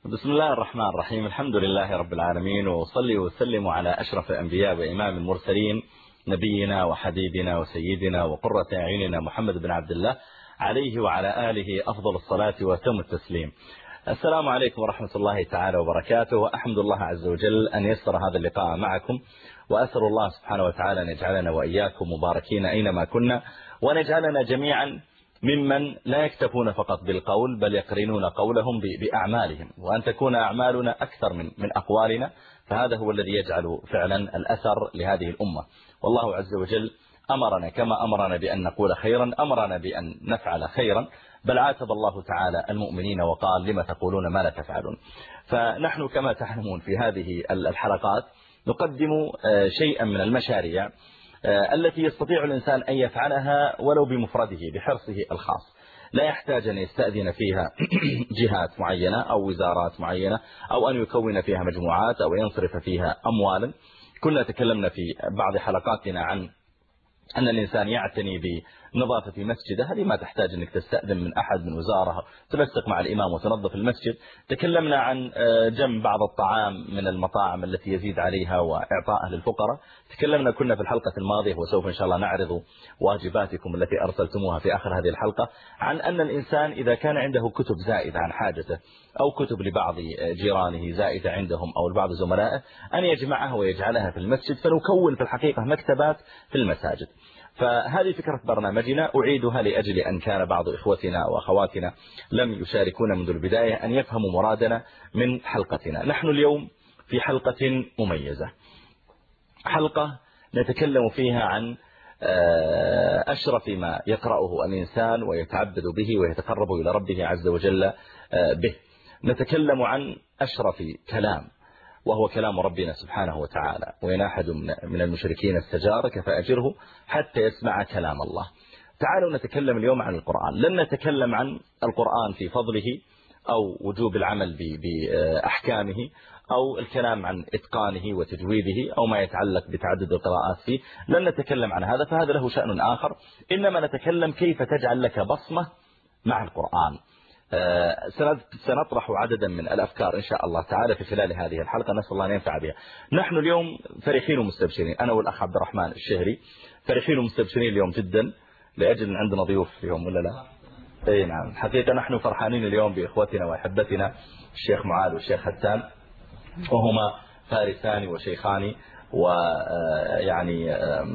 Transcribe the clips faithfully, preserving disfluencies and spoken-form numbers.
بسم الله الرحمن الرحيم. الحمد لله رب العالمين، وصلي وسلم على أشرف الأنبياء وإمام المرسلين نبينا وحبيبنا وسيدنا وقرة أعيننا محمد بن عبد الله، عليه وعلى آله أفضل الصلاة وتم التسليم. السلام عليكم ورحمة الله تعالى وبركاته، وأحمد الله عز وجل أن يسر هذا اللقاء معكم، وأسأل الله سبحانه وتعالى أن يجعلنا وإياكم مباركين أينما كنا، وأن يجعلنا جميعا ممن لا يكتفون فقط بالقول بل يقرنون قولهم بأعمالهم، وأن تكون أعمالنا أكثر من من أقوالنا، فهذا هو الذي يجعل فعلا الأثر لهذه الأمة. والله عز وجل أمرنا كما أمرنا بأن نقول خيرا، أمرنا بأن نفعل خيرا، بل عاتب الله تعالى المؤمنين وقال لما تقولون ما لا تفعلون. فنحن كما تعلمون في هذه الحلقات نقدم شيئا من المشاريع التي يستطيع الإنسان أن يفعلها ولو بمفرده بحرصه الخاص، لا يحتاج أن يستأذن فيها جهات معينة أو وزارات معينة أو أن يكون فيها مجموعات أو ينصرف فيها أموالا. كنا تكلمنا في بعض حلقاتنا عن أن الإنسان يعتني بنظافة مسجده، هذه ما تحتاج أنك تستأذن من أحد من وزارة، تنسق مع الإمام وتنظف المسجد. تكلمنا عن جمع بعض الطعام من المطاعم التي يزيد عليها وإعطائه للفقراء. تكلمنا كنا في الحلقة الماضية، وسوف إن شاء الله نعرض واجباتكم التي أرسلتموها في آخر هذه الحلقة، عن أن الإنسان إذا كان عنده كتب زائدة عن حاجته أو كتب لبعض جيرانه زائدة عندهم أو لبعض زملائه، أن يجمعها ويجعلها في المسجد، فنكون في الحقيقة مكتبات في المساجد. فهذه فكرة برنامجنا، أعيدها لأجل أن كان بعض إخوتنا وأخواتنا لم يشاركونا منذ البداية أن يفهموا مرادنا من حلقتنا. نحن اليوم في حلقة مميزة، حلقة نتكلم فيها عن أشرف ما يقرأه الإنسان ويتعبد به ويتقرب إلى ربه عز وجل به. نتكلم عن أشرف كلام، وهو كلام ربنا سبحانه وتعالى، وإن أحد من المشركين استجارك فأجره حتى يسمع كلام الله. تعالوا نتكلم اليوم عن القرآن. لن نتكلم عن القرآن في فضله أو وجوب العمل بأحكامه أو الكلام عن إتقانه وتجويده أو ما يتعلق بتعدد القراءات فيه، لن نتكلم عن هذا، فهذا له شأن آخر. إنما نتكلم كيف تجعل لك بصمة مع القرآن. سنطرح عددا من الأفكار إن شاء الله تعالى في خلال هذه الحلقة، نسأل الله أن ينفع بها. نحن اليوم فرحين ومستبشرين، أنا والأخ عبد الرحمن الشهري فرحين ومستبشرين اليوم جدا، لأجل أن عندنا ضيوف اليوم ولا لا؟ أي نعم، حقيقة نحن فرحانين اليوم بإخوتنا وأحبتنا الشيخ معاذ والشيخ حسان، وهما فارسان وشيخان، ويعني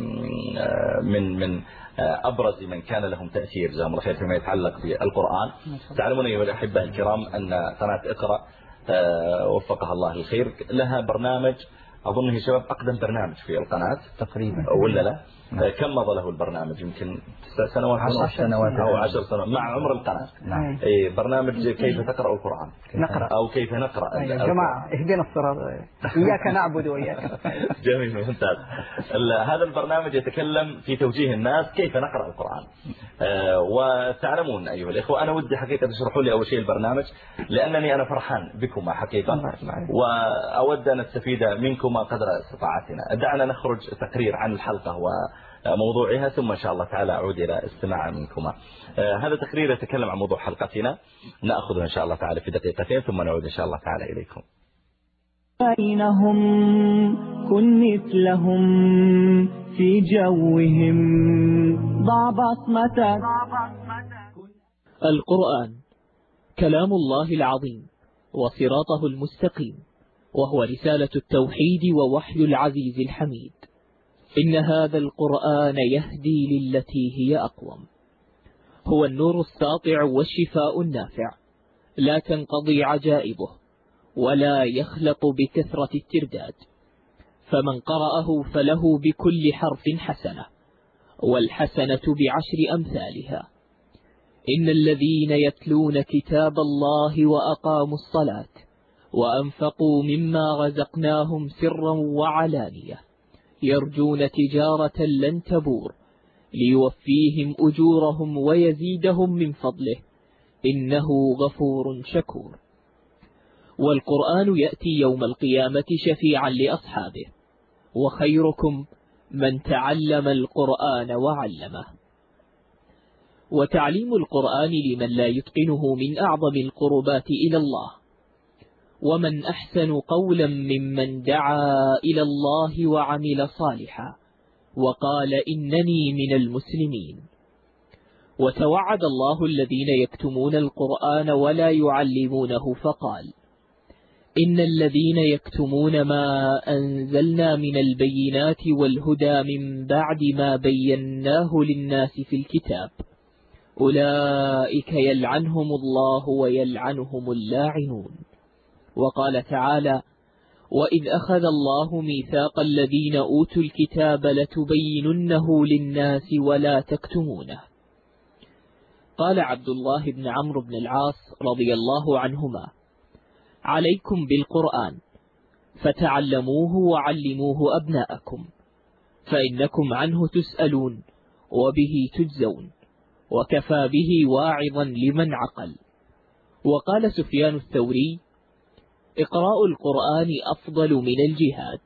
من من أبرز من كان لهم تأثير جزاهم الله خير فيما يتعلق بالقرآن. تعلمون أيها الأحبة الكرام أن قناة اقرأ وفقها الله الخير لها برنامج، أظنه شباب أقدم برنامج في القناة تقريبا ولا لا؟ كم مضى له البرنامج؟ يمكن تسع سنوات عشر سنوات أو عشر سنوات مع عمر القناة. نعم. أي برنامج كيف تقرأ القرآن نقرأ أو كيف نقرأ يا جماعة اهدنا الصراط، إياك نعبد وإياك. جميل ممتاز. هذا البرنامج يتكلم في توجيه الناس كيف نقرأ القرآن. آه وتعلمون أيها الإخوة، أنا ودي حقيقة تشرحوا لي أول شيء البرنامج، لأنني أنا فرحان بكم حقيقة، وأود أن نستفيد منكم قدر استطاعتنا. دعنا نخرج تقرير عن الحلقة وموضوعها، ثم إن شاء الله تعالى أعود إلى استماع منكم. آه هذا تقرير يتكلم عن موضوع حلقتنا، نأخذه إن شاء الله تعالى في دقيقتين، ثم نعود إن شاء الله تعالى إليكم. بينهم كن مثلهم في جوهم ضع بصمتك. القرآن كلام الله العظيم وصراطه المستقيم، وهو رسالة التوحيد ووحي العزيز الحميد. إن هذا القرآن يهدي للتي هي أقوم، هو النور الساطع والشفاء النافع، لا تنقضي عجائبه ولا يخلق بكثرة الترداد، فمن قرأه فله بكل حرف حسنة، والحسنة بعشر أمثالها. إن الذين يتلون كتاب الله وأقاموا الصلاة وأنفقوا مما رزقناهم سرا وعلانية يرجون تجارة لن تبور ليوفيهم أجورهم ويزيدهم من فضله إنه غفور شكور. والقرآن يأتي يوم القيامة شفيعا لأصحابه، وخيركم من تعلم القرآن وعلمه. وتعليم القرآن لمن لا يتقنه من أعظم القربات إلى الله، ومن أحسن قولا ممن دعا إلى الله وعمل صالحا وقال إنني من المسلمين. وتوعد الله الذين يكتمون القرآن ولا يعلمونه فقال إن الذين يكتمون ما أنزلنا من البينات والهدى من بعد ما بيناه للناس في الكتاب أولئك يلعنهم الله ويلعنهم اللاعنون. وقال تعالى وإذ أخذ الله ميثاق الذين أوتوا الكتاب لتبيننه للناس ولا تكتمونه. قال عبد الله بن عمرو بن العاص رضي الله عنهما عليكم بالقرآن فتعلموه وعلموه أبناءكم فإنكم عنه تسألون وبه تجزون وكفى به واعظا لمن عقل. وقال سفيان الثوري إقراء القرآن أفضل من الجهاد.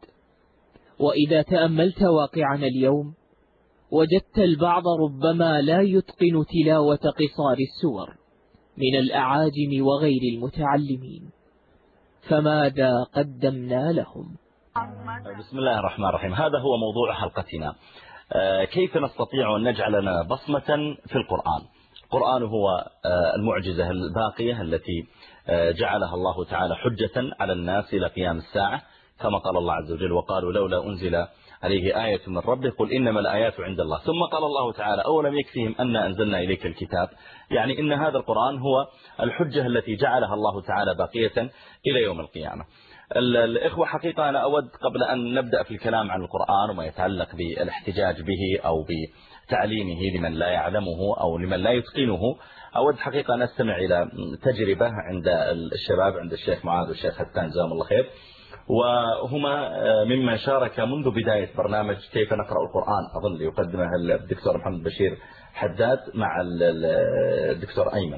وإذا تأملت واقعنا اليوم وجدت البعض ربما لا يتقن تلاوة قصار السور من الأعاجم وغير المتعلمين، فماذا قدمنا لهم؟ بسم الله الرحمن الرحيم. هذا هو موضوع حلقتنا، كيف نستطيع أن نجعل لنا بصمة في القرآن. القرآن هو المعجزة الباقية التي جعلها الله تعالى حجة على الناس إلى قيام الساعة، كما قال الله عز وجل وقالوا لولا أنزل عليه آية من ربه قل إنما الآيات عند الله. ثم قال الله تعالى أولم يكفيهم أن أنزلنا إليك الكتاب، يعني إن هذا القرآن هو الحجة التي جعلها الله تعالى باقية إلى يوم القيامة. الإخوة حقيقة أنا أود قبل أن نبدأ في الكلام عن القرآن وما يتعلق بالاحتجاج به أو بتعليمه لمن لا يعلمه أو لمن لا يتقنه، أود حقيقة أن أستمع إلى تجربة عند الشباب، عند الشيخ معاذ والشيخ هتان جزاهم الله خير، وهما مما شارك منذ بداية برنامج كيف نقرأ القرآن، أظن يقدمه الدكتور محمد بشير حداد مع الدكتور أيمن،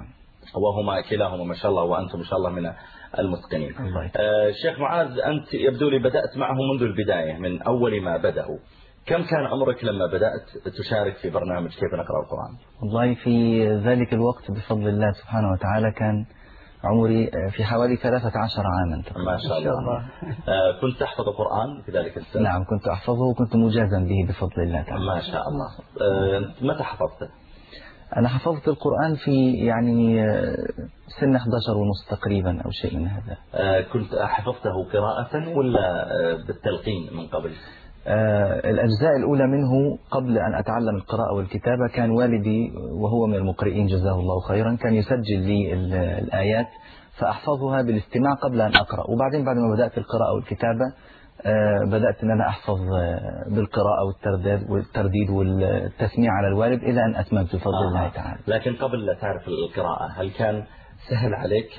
وهما كلاهما ما شاء الله وأنتم ما شاء الله من المتقنين. الشيخ معاذ أنت يبدو لي بدأت معه منذ البداية من أول ما بدأوا، كم كان عمرك لما بدأت تشارك في برنامج كيف نقرأ القرآن؟ والله في ذلك الوقت بفضل الله سبحانه وتعالى كان عمري في حوالي ثلاثة عشر عاما. ما شاء الله. كنت تحفظ القرآن في ذلك السنة؟ نعم كنت أحفظه وكنت مجازا به بفضل الله تعالى. ما شاء الله. متى حفظته؟ أنا حفظت القرآن في يعني سن أحد عشر ونص تقريبا أو شيء من هذا. كنت حفظته قراءة ولا بالتلقين من قبل؟ الأجزاء الأولى منه قبل أن أتعلم القراءة والكتابة كان والدي وهو من المقرئين جزاه الله خيرا كان يسجل لي الآيات فأحفظها بالاستماع قبل أن أقرأ، وبعدين بعد ما بدأت القراءة والكتابة بدأت أن أنا أحفظ بالقراءة والترداد والترديد والتسميع على الوالد إلى أن أتممت بفضل آه. الله تعالى. لكن قبل لا تعرف القراءة هل كان سهل عليك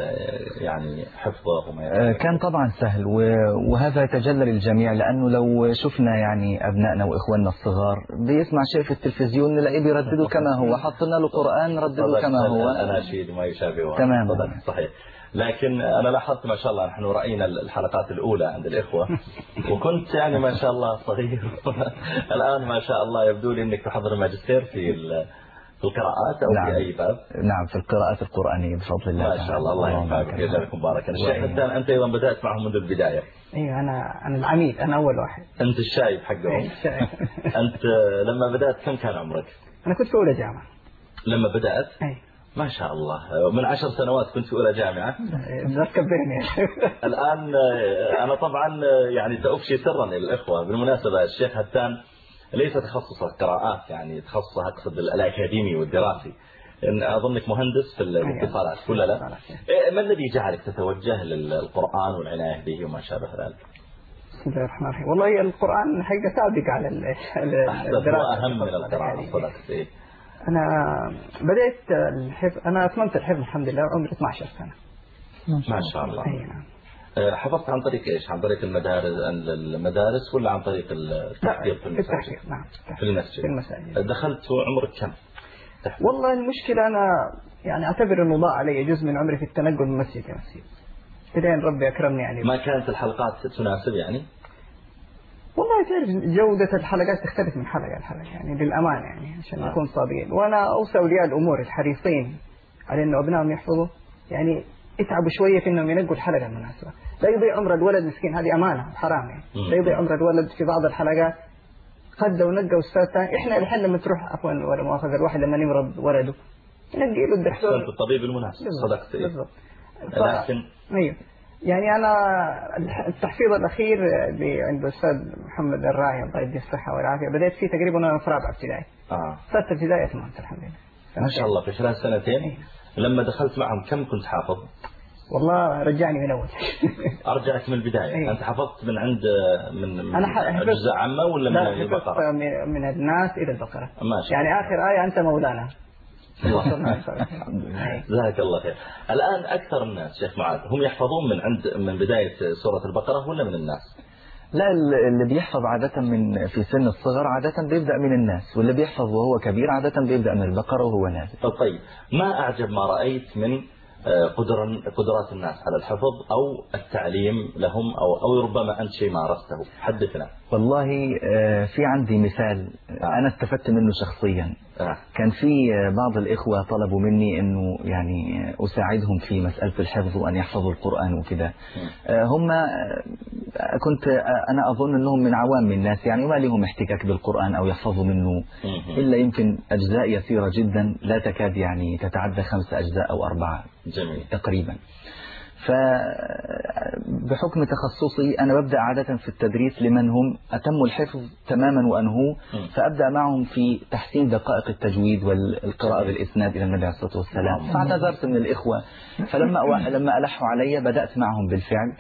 يعني حفظه وما كان طبعا سهل، وهذا يتجلى للجميع، لأنه لو شفنا يعني أبنائنا وإخواننا الصغار بيسمع شيء في التلفزيون نلاقيه بيرددوا كما هو، حطنا له قرآن رددوا كما هو، الأناشيد ما يشابهه تماما. صحيح. لكن أنا لاحظت ما شاء الله نحن رأينا الحلقات الأولى عند الإخوة وكنت يعني ما شاء الله صغير الآن ما شاء الله يبدو لي أنك تحضر ماجستير في في القراءات أو نعم. في أي باب؟ نعم في القراءات القرآنية بفضل الله. ما شاء الله. الله يوفقك يجزاكم بارك. الشيخ هتان أنت أيضا بدأت معهم منذ البداية. أيوة أنا أنا العميد، أنا أول واحد. أنت الشايب حقهم. الشايب. أنت لما بدأت كم كان عمرك؟ أنا كنت في أولى جامعة. لما بدأت؟ أي. ما شاء الله من عشر سنوات كنت في أولى جامعة. لا تكبرني. الآن أنا طبعا يعني سأفشي سرا للإخوة بالمناسبة الشيخ هتان ليس تخصصه قراءات، يعني تخصصه أقصد الأكاديمي والدراسي. إن أظنك مهندس في الاتصالات ولا لا؟ ما الذي جعلك تتوجه للقرآن والعناية به وما شابه ذلك؟ بسم الله الرحمن الرحيم. والله القرآن حقيقة سابق على الدراسة أهم من القراءة صدقت. إيه؟ أنا بدأت الحفظ، أنا أتممت الحفظ الحمد لله عمري اثنتي عشرة سنة. ما شاء الله. أيوة. حفظت عن طريق إيش؟ عن طريق المدارس المدارس ولا عن طريق التحقيق في المساجد؟ التحقيق نعم. في المسجد. في المساجد. دخلت عمرك كم؟ تحفظ. والله المشكلة أنا يعني أعتبر إنه ضاع علي جزء من عمري في التنقل من مسجد لمسجد. إلين ربي أكرمني يعني. ما كانت الحلقات تناسب يعني؟ والله تعرف جودة الحلقات تختلف من حلقة لحلقة يعني للأمان يعني عشان نكون صادقين، وأنا أوصي أولياء الأمور الحريصين على إنه أبنائهم يحفظوا يعني يتعبوا شوية في إنهم ينقوا الحلقة المناسبة. لا يضيع عمر الولد مسكين، هذه أمانة حرام يعني. لا يضيع عمر الولد في بعض الحلقات. قد لو نقوا أستاذ ثاني، إحنا الحين لما تروح عفوا ولا مؤاخذة الواحد لما يمرض ولده نقي له الدكتور. أنت الطبيب المناسب. صدقت. بالضبط. ف... لكن. أيوه. يعني أنا التحفيظ الأخير عند الأستاذ محمد الراعي الله يديه الصحة والعافية بدأت فيه تقريبا أنا في رابعة ابتدائي. آه. ستة ابتدائي أتممت الحمد لله. ما شاء الله في خلال سنتين. أيه. لما دخلت معهم كم كنت حافظ؟ والله رجعني من أول. أرجعك من البداية. أيه. أنت حفظت من عند من, من أنا حفظت أجزاء عامة ولا من البقرة؟ من الناس إلى البقرة. ما شاء الله. يعني آخر آية أنت مولانا. جزاك الله خير. الآن أكثر الناس شيخ معاذ هم يحفظون من عند من بداية سورة البقرة ولا من الناس؟ لا، اللي بيحفظ عادة من في سن الصغر عادة بيبدأ من الناس، واللي بيحفظ وهو كبير عادة بيبدأ من البقرة وهو نازل. طيب ما أعجب ما رأيت من قدرات الناس على الحفظ أو التعليم لهم أو أو ربما أنت شيء مارسته؟ حدثنا. والله في عندي مثال أنا استفدت منه شخصيا. كان في بعض الإخوة طلبوا مني أنه يعني أساعدهم في مسألة الحفظ وأن يحفظوا القرآن وكذا. هم كنت أنا أظن أنهم من عوام الناس، يعني ما لهم احتكاك بالقرآن أو يحفظوا منه إلا يمكن أجزاء يسيرة جدا لا تكاد يعني تتعدى خمس أجزاء أو أربعة. جميل. تقريبا. فبحكم تخصصي أنا ببدأ عادة في التدريس لمن هم أتموا الحفظ تماما وأنهوا، فأبدأ معهم في تحسين دقائق التجويد والقراءة بالإسناد إلى النبي عليه الصلاة والسلام. فاعتذرت من الإخوة، فلما لما ألحوا علي بدأت معهم بالفعل.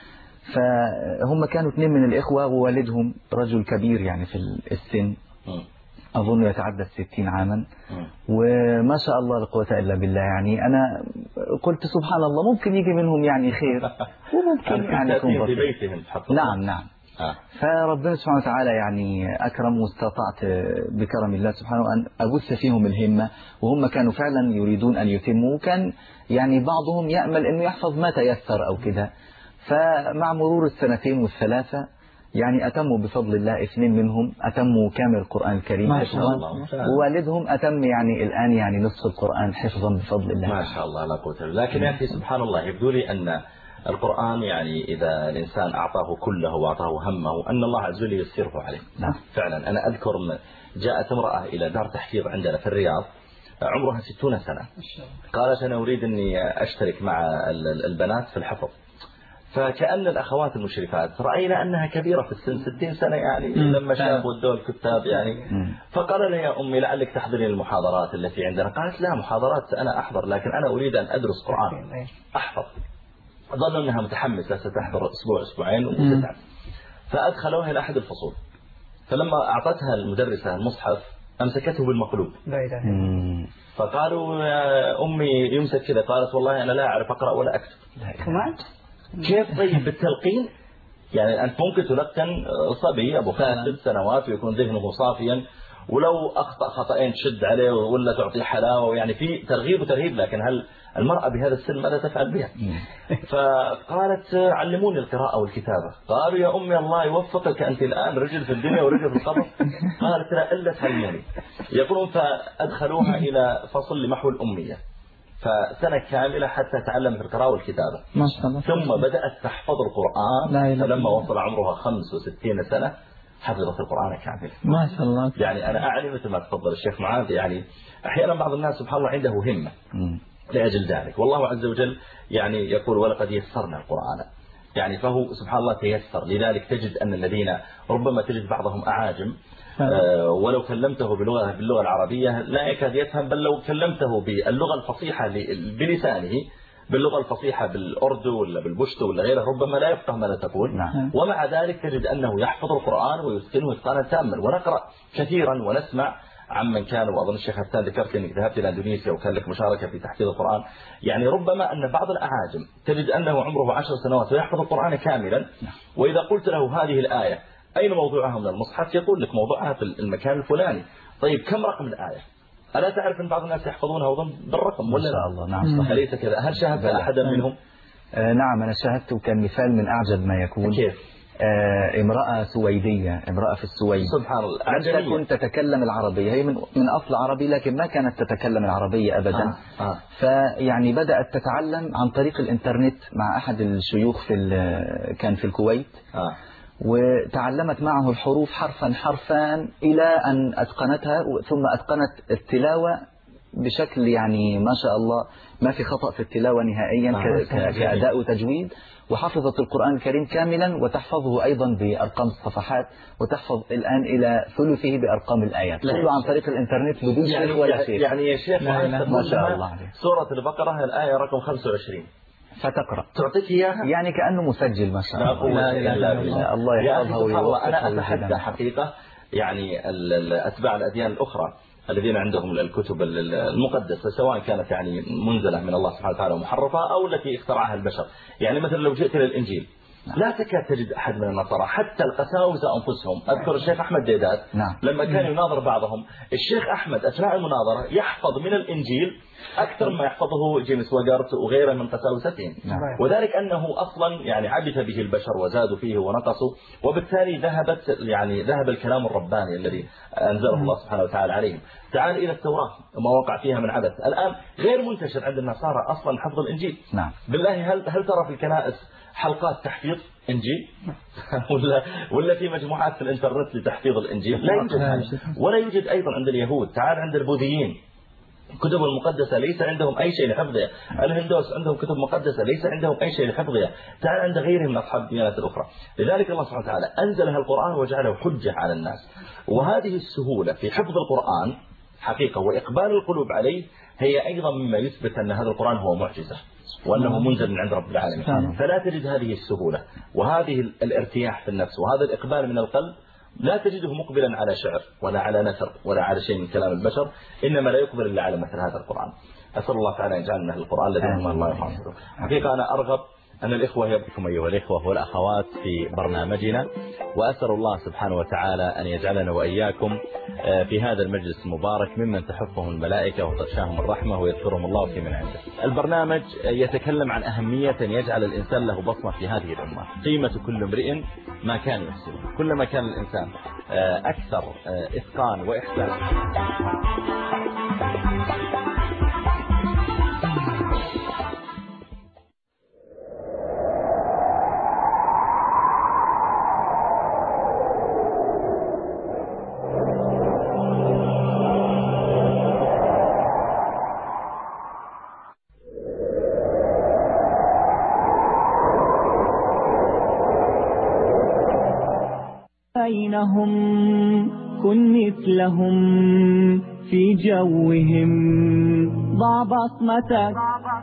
فهم كانوا اثنين من الإخوة ووالدهم رجل كبير يعني في السن، أظن يتعدى الستين عاما، وما شاء الله لا قوة إلا بالله. يعني أنا قلت سبحان الله ممكن يجي منهم يعني خير وممكن يعني يكون في بيتهم. نعم نعم. آه. فربنا سبحانه وتعالى يعني أكرم، واستطعت بكرم الله سبحانه أن أبث فيهم الهمة، وهم كانوا فعلا يريدون أن يتموا، وكان يعني بعضهم يأمل أنه يحفظ ما تيسر أو كذا. فمع مرور السنتين والثلاثة يعني أتموا بفضل الله، اثنين منهم أتموا كامل القرآن الكريم حفظا، ووالدهم أتم يعني الآن يعني نصف القرآن حفظا بفضل الله. ما شاء الله لا قوة إلا بالله. لكن يا أخي سبحان الله يبدو لي أن القرآن يعني إذا الإنسان أعطاه كله وأعطاه همه أن الله عز وجل يسره عليه. نعم. فعلا أنا أذكر جاءت امرأة إلى دار تحفيظ عندنا في الرياض عمرها ستون سنة، قالت أنا أريد أني أشترك مع البنات في الحفظ. فكأن الأخوات المشرفات رأينا أنها كبيرة في السن ستين سنة يعني لما شافوا الدول الكتاب يعني. فقال لها يا أمي لعلك تحضرين المحاضرات التي عندنا. قالت لا محاضرات أنا أحضر، لكن أنا أريد أن أدرس قرآن أحفظ. ظنوا أنها متحمسة ستحضر أسبوع أسبوعين وتتعب، فأدخلوها إلى أحد الفصول. فلما أعطتها المدرسة المصحف أمسكته بالمقلوب. لا إله. فقالوا يا أمي يمسك كذا. قالت والله أنا لا أعرف أقرأ ولا أكتب. كمان كيف طيب بالتلقين؟ يعني أنت ممكن تلقن صبي أبو خمس ست سنوات ويكون ذهنه صافيا، ولو أخطأ خطأين تشد عليه ولا تعطيه حلاوة، يعني في ترغيب وترهيب. لكن هل المرأة بهذا السن ماذا تفعل بها؟ فقالت علموني القراءة والكتابة. قالوا يا أمي الله يوفقك، أنت الآن رجل في الدنيا ورجل في القبر. قالت لا إلا تعلموني. يقولون فأدخلوها إلى فصل لمحو الأمية، فسنة كاملة حتى تعلمت القراءة والكتابة. ما شاء الله. ثم بدأت تحفظ القرآن، فلما وصل عمرها خمس وستين سنة حفظت القرآن كاملا. ما شاء الله. يعني أنا أعني مثل ما تفضل الشيخ معاذ، يعني أحيانا بعض الناس سبحان الله عنده همة لأجل ذلك، والله عز وجل يعني يقول ولقد يسرنا القرآن، يعني فهو سبحان الله تيسر. لذلك تجد أن الذين ربما تجد بعضهم أعاجم آه ولو كلمته بلغة باللغة العربية لا يكاد يفهم، بل لو كلمته باللغة الفصيحة بلسانه باللغة الفصيحة بالأردو ولا بالبشتو ولا غيره ربما لا يفقه ما تقول. نعم. ومع ذلك تجد أنه يحفظ القرآن ويتقنه إتقانا تاما. ونقرأ كثيرا ونسمع عمن كان، وأظن الشيخ هفتان ذكرت أنك ذهبت إلى أندونيسيا وكان لك مشاركة في تحفيظ القرآن. يعني ربما أن بعض الأعاجم تجد أنه عمره عشر سنوات ويحفظ القرآن كاملا، وإذا قلت له هذه الآية أين موضوعها من المصحف يقول لك موضوعها في المكان الفلاني. طيب كم رقم الآية؟ ألا تعرف أن بعض الناس يحفظونها وضم بالرقم ولا؟ ما شاء الله. نعم صحيح. أليس كذا؟ هل شاهدت أحدا منهم؟ آه نعم أنا شاهدت، وكان مثال من أعجب ما يكون. كيف؟ امرأة سويدية، امرأة في السويد سبحان الله لم تكن تتكلم العربية، هي من من أصل عربي لكن ما كانت تتكلم العربية أبدا. آه. آه. فيعني بدأت تتعلم عن طريق الإنترنت مع أحد الشيوخ في كان في الكويت. آه. وتعلمت معه الحروف حرفا حرفا إلى أن أتقنتها، ثم أتقنت التلاوة بشكل يعني ما شاء الله ما في خطأ في التلاوة نهائيا آه. كأداء وتجويد، وحفظت القرآن الكريم كاملا وتحفظه أيضا بأرقام الصفحات، وتحفظ الآن إلى ثلثه بأرقام الآيات، كله عن طريق الإنترنت بدون يعني شيخ ولا شيخ. يعني يا شيخ ما شاء الله عليه. سورة البقرة الآية رقم خمسة وعشرين فتقرأ تعطيك إياها يعني كأنه مسجل ما شاء الله. لا إله إلا الله. الله يحفظها ويوفقها. أنا أتحدى حقيقة يعني أتباع الأديان الأخرى الذين عندهم الكتب المقدسة سواء كانت يعني منزلة من الله سبحانه وتعالى ومحرفة أو التي اخترعها البشر. يعني مثلا لو جئت للإنجيل لا تكاد تجد أحد من النصارى حتى القساوسة أنفسهم. أذكر الشيخ أحمد ديدات نعم. لما كان يناظر بعضهم، الشيخ أحمد أثناء المناظرة يحفظ من الإنجيل أكثر ما يحفظه جيمس وغارت وغيره من قساوستهم. نعم. وذلك أنه أصلا يعني عبث به البشر وزادوا فيه ونقصوا، وبالتالي ذهبت يعني ذهب الكلام الرباني الذي أنزله الله سبحانه وتعالى عليهم. تعال إلى التوراة وما وقع فيها من عبث الآن غير منتشر عند النصارى أصلا حفظ الإنجيل. نعم. بالله هل هل ترى في الكنائس حلقات تحفيظ إنجيل ولا ولا في مجموعات في الإنترنت لتحفيظ الإنجيل؟ لا يوجد. ولا يوجد أيضا عند اليهود. تعال عند البوذيين كتب المقدسة ليس عندهم أي شيء لحفظها. الهندوس عندهم كتب مقدسة ليس عندهم أي شيء لحفظها. تعال عند غيرهم من أصحاب الديانات الأخرى. لذلك الله سبحانه وتعالى أنزلها القرآن وجعله حجة على الناس. وهذه السهولة في حفظ القرآن حقيقة وإقبال القلوب عليه هي أيضا مما يثبت أن هذا القرآن هو معجزة وأنه منزل من عند رب العالمين. فلا تجد هذه السهولة وهذه الارتياح في النفس وهذا الإقبال من القلب لا تجده مقبلا على شعر ولا على نثر ولا على شيء من كلام البشر، إنما لا يقبل إلا على مثل هذا القرآن. أسأل الله تعالى أن يجعلنا القرآن الذي هم الله يحفظه. حقيقة أنا أرغب أن الإخوة يبقوا أيها الإخوة والأخوات في برنامجنا، وأسأل الله سبحانه وتعالى أن يجعلنا وإياكم في هذا المجلس المبارك ممن تحفهم الملائكة وتغشاهم الرحمة ويذكرهم الله في من عنده. البرنامج يتكلم عن أهمية يجعل الإنسان له بصمة في هذه الأمة. قيمة كل امرئ ما كان يحسنه. كلما كان الإنسان أكثر إتقان وإحسان بينهم كن مثلهم في جوهم ضع بصمتك.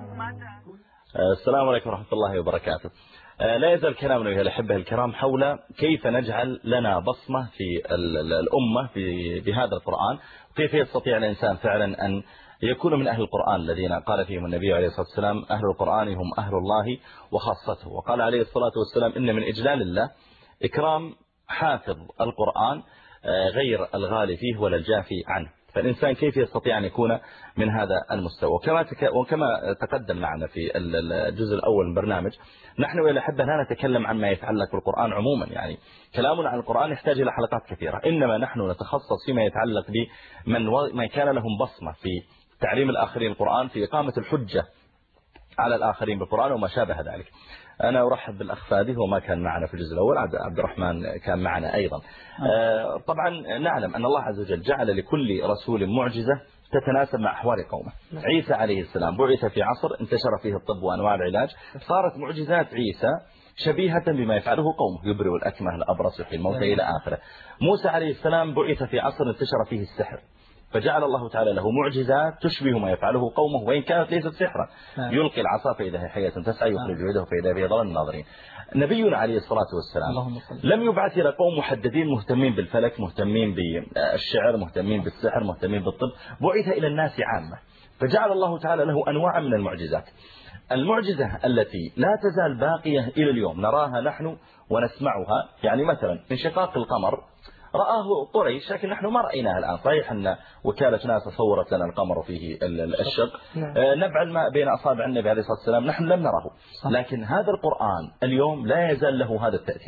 السلام عليكم ورحمة الله وبركاته. لا يزال كلامنا أيها الأحبة الكرام حول كيف نجعل لنا بصمة في الأمة في بهذا القرآن، وكيف يستطيع الإنسان فعلا أن يكون من أهل القرآن الذين قال فيهم النبي عليه الصلاة والسلام أهل القرآن هم أهل الله وخاصته. وقال عليه الصلاة والسلام إن من إجلال الله إكرام حافظ القرآن غير الغالي فيه ولا الجافي عنه. فالإنسان كيف يستطيع أن يكون من هذا المستوى؟ وكما وكما تقدم معنا في الجزء الأول من البرنامج، نحن يا الأحبة لا نتكلم عن ما يتعلق بالقرآن عموما، يعني كلامنا عن القرآن يحتاج إلى حلقات كثيرة، إنما نحن نتخصص فيما يتعلق بمن من كان لهم بصمة في تعليم الآخرين القرآن، في إقامة الحجة على الآخرين بالقرآن وما شابه ذلك. أنا أرحب بالأخ فادي، هو ما كان معنا في الجزء الأول، عبد الرحمن كان معنا أيضا. طبعا نعلم أن الله عز وجل جعل لكل رسول معجزة تتناسب مع أحوال قومه. عيسى عليه السلام بعث في عصر انتشر فيه الطب وأنواع العلاج، صارت معجزات عيسى شبيهة بما يفعله قومه، يبرئ الأكمه الأبرص يحيي الموتى إلى آخره. موسى عليه السلام بعث في عصر انتشر فيه السحر، فجعل الله تعالى له معجزات تشبه ما يفعله قومه وإن كانت ليست سحرا. يلقي العصا فإذا هي حية تسعى، يخرج يده فإذا به ضلال الناظرين. نبينا عليه الصلاة والسلام لم يبعث إلى قوم محددين مهتمين بالفلك، مهتمين بالشعر، مهتمين بالسحر، مهتمين بالطب، بعث إلى الناس عامة، فجعل الله تعالى له أنواع من المعجزات. المعجزة التي لا تزال باقية إلى اليوم نراها نحن ونسمعها، يعني مثلا انشقاق القمر رآه قريش لكن نحن ما رأيناها الآن. صحيح أن وكالة ناسا صورت لنا القمر فيه الشق، نبع الماء بين أصابع النبي عليه الصلاة والسلام نحن لم نره، لكن هذا القرآن اليوم لا يزال له هذا التأثير.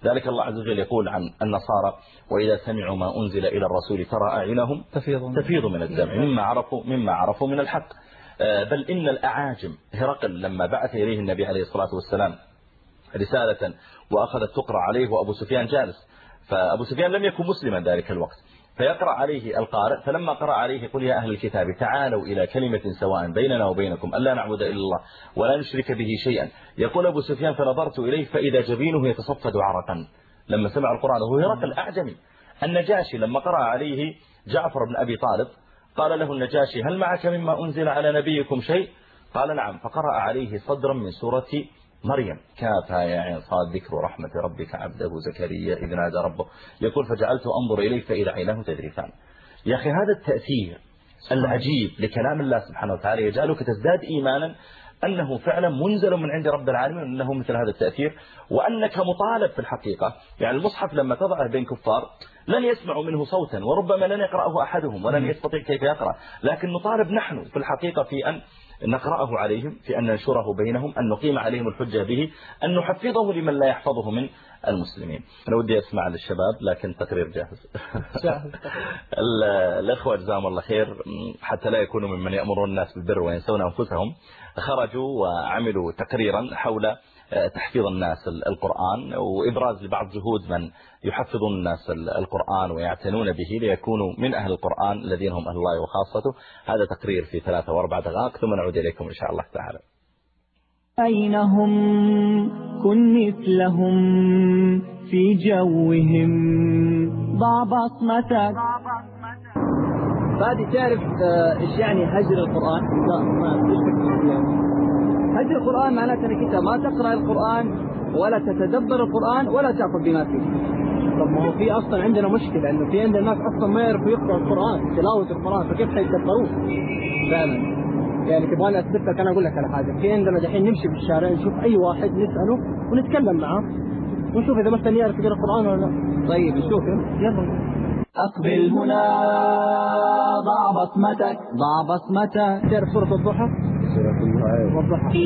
ذلك الله عز وجل يقول عن النصارى وإذا سمعوا ما أنزل إلى الرسول ترى أعينهم تفيض من الدمع مما عرفوا مما عرفوا من الحق. بل إن الأعاجم هرقل لما بعث إليه النبي عليه الصلاة والسلام رسالة وأخذت تقرأ عليه وأبو سفيان جالس، فأبو سفيان لم يكن مسلما ذلك الوقت، فيقرأ عليه القارئ، فلما قرأ عليه قل يا أهل الكتاب تعالوا إلى كلمة سواء بيننا وبينكم ألا نعبد إلا الله ولا نشرك به شيئا. يقول أبو سفيان فنظرت إليه فإذا جبينه يتصفد عرقا لما سمع القرآن، وهو هرقل الأعجمي. النجاشي لما قرأ عليه جعفر بن أبي طالب قال له النجاشي هل معك مما أنزل على نبيكم شيء؟ قال نعم، فقرأ عليه صدرا من سورة مريم كافها يا عين صاد ذكر رحمة ربك عبده زكريا إذ نادى ربه. يقول فجعلت أنظر إليه فإذا عيناه تذرفان. يا أخي هذا التأثير العجيب لكلام الله سبحانه وتعالى يجعلك تزداد إيمانا أنه فعلا منزل من عند رب العالمين، أنه مثل هذا التأثير، وأنك مطالب في الحقيقة. يعني المصحف لما تضعه بين كفار لن يسمعوا منه صوتا وربما لن يقرأه أحدهم ولن يستطيع كيف يقرأ، لكن نطالب نحن في الحقيقة في أن نقرأه عليهم، في أن ننشره بينهم، أن نقيم عليهم الحجة به، أن نحفظه لمن لا يحفظه من المسلمين. أنا ودي أسمع للشباب لكن تقرير جاهز. الأخوة جزاهم الله خير حتى لا يكونوا ممن يأمرون الناس بالبر وينسون أنفسهم، خرجوا وعملوا تقريرا حول تحفيظ الناس القرآن وإبراز لبعض جهود من يحفظون الناس القرآن ويعتنون به ليكونوا من أهل القرآن الذين هم أهل الله وخاصته. هذا تقرير في ثلاثة وأربع دقائق ثم نعود إليكم إن شاء الله تعالى. أين هم كن مثلهم في جوهم ضع بصمتك. فادي تعرف إيش يعني هجر القرآن؟ لا ما هجر القرآن معناته أنك أنت ما تقرأ القرآن ولا تتدبر القرآن ولا تأخذ بما فيه. طب ما هو في أصلا عندنا مشكلة إنه في عندنا ناس أصلا ما يعرفوا يقرأوا القرآن تلاوة القرآن، فكيف حيتدبروه؟ فعلا يعني تبغاني أثبت لك أنا أقول لك على حاجة. في عندنا دحين نمشي في الشارع نشوف أي واحد نسأله ونتكلم معه ونشوف إذا مثلا يعرف يقرأ القرآن ولا لا. طيب نشوف يلا. أقبل هنا ضع بصمتك. ضع بصمتك. تعرف سورة الضحى؟ سورة الضحى. والضحى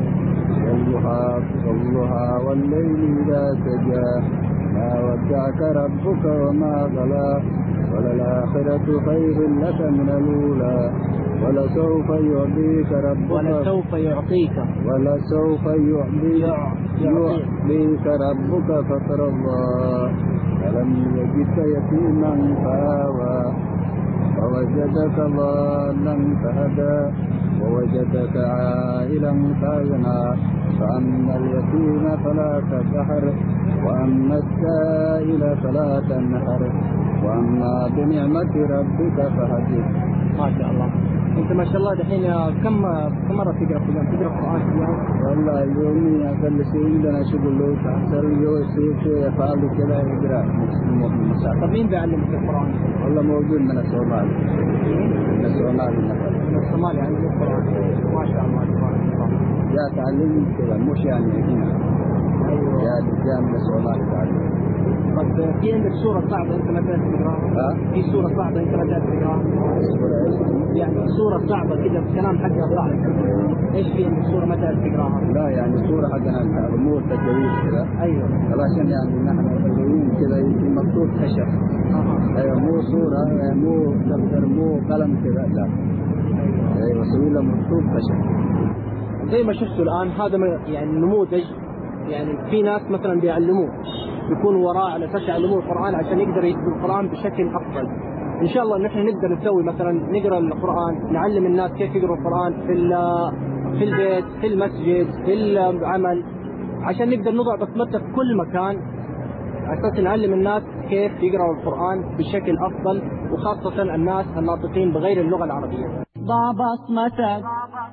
والضحى والضحى والليل إذا سجى ما ودعك ربك وما قلى وللآخرة خير لك من الأولى ولسوف يعطيك ربك ولسوف يعطيك ولسوف يعطيك يعطيك ربك فترضى ألم يجدك يتيما فآوى ووجدك ضالا فهدى ووجدك عائلا فأغنى فأما اليتيم فلا تقهر وأما السائل فلا تنهر وأما بنعمة ربك فحدث. ما شاء الله. أنت ما شاء الله دحين كم كم مرة تقرأ في اليوم؟ تقرأ القرآن في اليوم؟ والله يومي أقل شيء عندنا شغل له تحصل يوم شيء يفعل كذا يقرأ. طب مين بيعلمك القرآن؟ والله موجود من الصومال. من الصومال مثلا. من الصومال يعني القرآن. ما شاء الله تبارك الله. يا تعلم كذا مش يعني هنا. أيوة. يا جامع من الصومال تعلم. طب في عندك سورة صعبة أنت ما تعرف تقراها؟ في سورة صعبة أنت ما تعرف تقراها؟ يعني سورة صعبة كذا الكلام حقها صعب. إيش في عندك سورة ما تعرف تقراها؟ لا يعني سورة حقنا الأمور تجويز كذا. أيوه. علشان يعني نحن التجويز كذا يمكن مكتوب خشب. أها. أيوه مو سورة مو دفتر مو قلم كذا لا. أيوه سوينا مكتوب خشب. زي ما شفتوا الآن هذا يعني نموذج، يعني في ناس مثلا بيعلموه يكون وراء على اساس يعلموه القرآن عشان يقدر يكتب القرآن بشكل أفضل. إن شاء الله نحن نقدر نسوي مثلا نقرأ القرآن، نعلم الناس كيف يقرأوا القرآن في في البيت في المسجد في العمل عشان نقدر نضع بصمتنا في كل مكان على اساس نعلم الناس كيف يقرأوا القرآن بشكل أفضل، وخاصة الناس الناطقين بغير اللغة العربية. ضع بصمتك.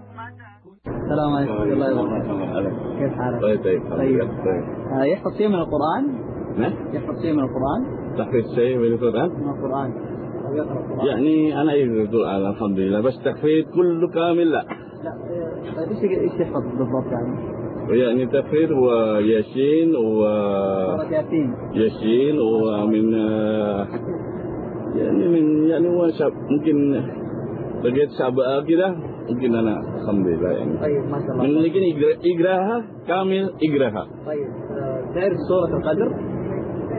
السلام عليكم ورحمة الله وبركاته. كيف حالك؟ طيب طيب طيب. آه يحفظ شيء من القرآن؟ نعم. يحفظ شيء من القرآن؟ تحفظ شيء من القرآن؟ من القرآن. أو يقرأ القرآن. يعني أنا أقرأ القرآن الحمد لله بس تحفيظ كله كامل لا. لا طيب إيش إيش يحفظ بالضبط يعني؟ يعني تحفيظ وياسين و. ياسين. ياسين ومن يعني من يعني هو شاب ممكن بقيت شعب كده ممكن أنا الحمد لله يعني. طيب ما شاء الله. من لكن يقرأها كامل يقرأها. طيب تعرف سورة القدر؟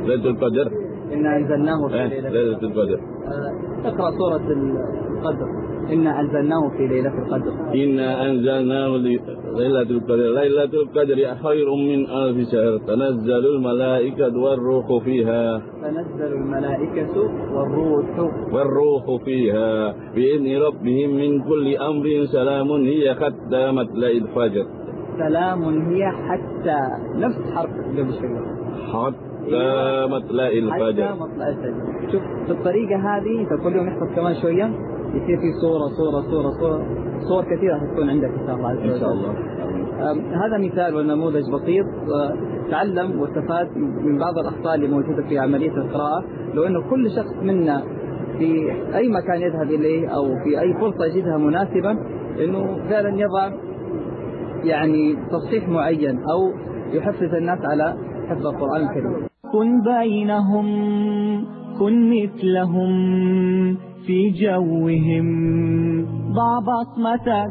ليلة القدر. إنا أنزلناه في إيه، ليلة ليلة القدر. آه، اقرأ سورة القدر. إنا أنزلناه في ليلة القدر. إنا أنزلناه ليلة القدر. ليلة القدر خير من ألف شهر تنزل الملائكة والروح فيها. تنزل الملائكة والروح والروح فيها بإذن ربهم من كل أمر سلام هي حتى مطلع الفجر. سلام هي حتى نفس حرف قبل شوية. حتى مطلع الفجر. حتى مطلع الفجر. شوف بالطريقة هذه فكل يوم يحفظ كمان شوية يصير في صورة صورة صورة صورة صور كثيرة تكون عندك إن شاء الله. إن شاء الله. هذا مثال ونموذج بسيط تعلم واستفاد من بعض الأخطاء اللي موجودة في عملية القراءة. لو أنه كل شخص منا في أي مكان يذهب إليه أو في أي فرصة يجدها مناسبة أنه فعلا يضع يعني تصحيح معين أو يحفز الناس على حفظ القرآن الكريم. كن بينهم كن مثلهم في جوهم ضع بصمتك.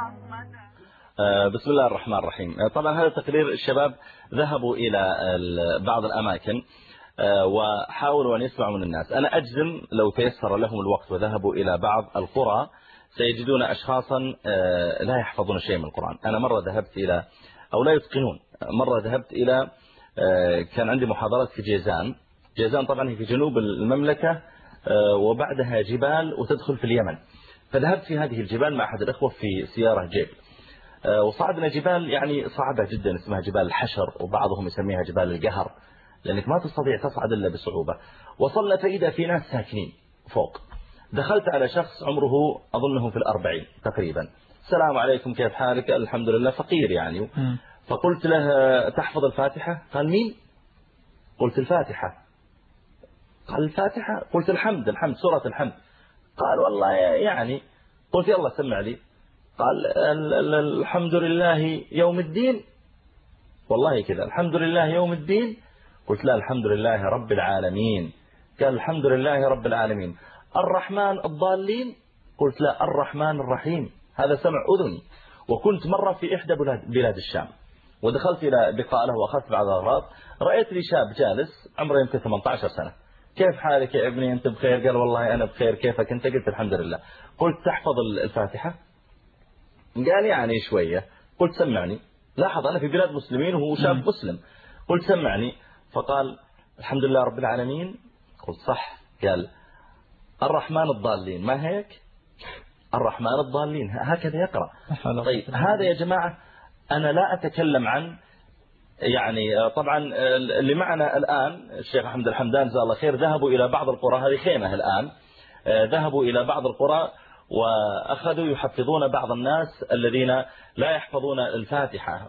بسم الله الرحمن الرحيم. طبعا هذا تقرير الشباب ذهبوا إلى بعض الأماكن وحاولوا أن يسمعوا من الناس. أنا أجزم لو تيسر لهم الوقت وذهبوا إلى بعض القرى سيجدون أشخاصا لا يحفظون شيء من القرآن. أنا مرة ذهبت إلى أو لا يتقنون. مرة ذهبت إلى كان عندي محاضرات في جيزان. جيزان طبعا هي في جنوب المملكة وبعدها جبال وتدخل في اليمن. فذهبت في هذه الجبال مع أحد الأخوة في سيارة جيب وصعدنا جبال يعني صعبة جدا اسمها جبال الحشر وبعضهم يسميها جبال القهر لأنك ما تستطيع تصعد إلا بصعوبة. وصلنا فإذا في ناس ساكنين فوق. دخلت على شخص عمره أظنه في الأربعين تقريبا. السلام عليكم كيف حالك؟ الحمد لله. فقير يعني. فقلت له تحفظ الفاتحة؟ قال مين؟ قلت الفاتحة. قال الفاتحة؟ قلت الحمد الحمد سورة الحمد. قال والله يعني. قلت يلا سمع لي. قال الحمد لله يوم الدين. والله كذا الحمد لله يوم الدين. قلت لا الحمد لله رب العالمين. قال الحمد لله رب العالمين. الرحمن الضالين. قلت لا الرحمن الرحيم. هذا سمع أذني. وكنت مرة في إحدى بلاد الشام ودخلت إلى لقاء له وأخذت بعض الأغراض. رأيت لي شاب جالس عمره يمكن ثمانية عشر سنة. كيف حالك يا ابني أنت بخير؟ قال والله أنا بخير. كيفك أنت؟ قلت الحمد لله. قلت تحفظ الفاتحة؟ قال يعني شوية. قلت سمعني. لاحظ أنا في بلاد مسلمين وهو شاب مسلم. قلت سمعني. فقال الحمد لله رب العالمين. قلت صح. قال الرحمن الضالين. ما هيك؟ الرحمن الضالين هكذا يقرأ. طيب هذا يا جماعة أنا لا أتكلم عن يعني طبعا اللي معنا الآن الشيخ أحمد الحمدان جزاه الله خير ذهبوا إلى بعض القرى. هذه خيمة الآن. ذهبوا إلى بعض القرى وأخذوا يحفظون بعض الناس الذين لا يحفظون الفاتحة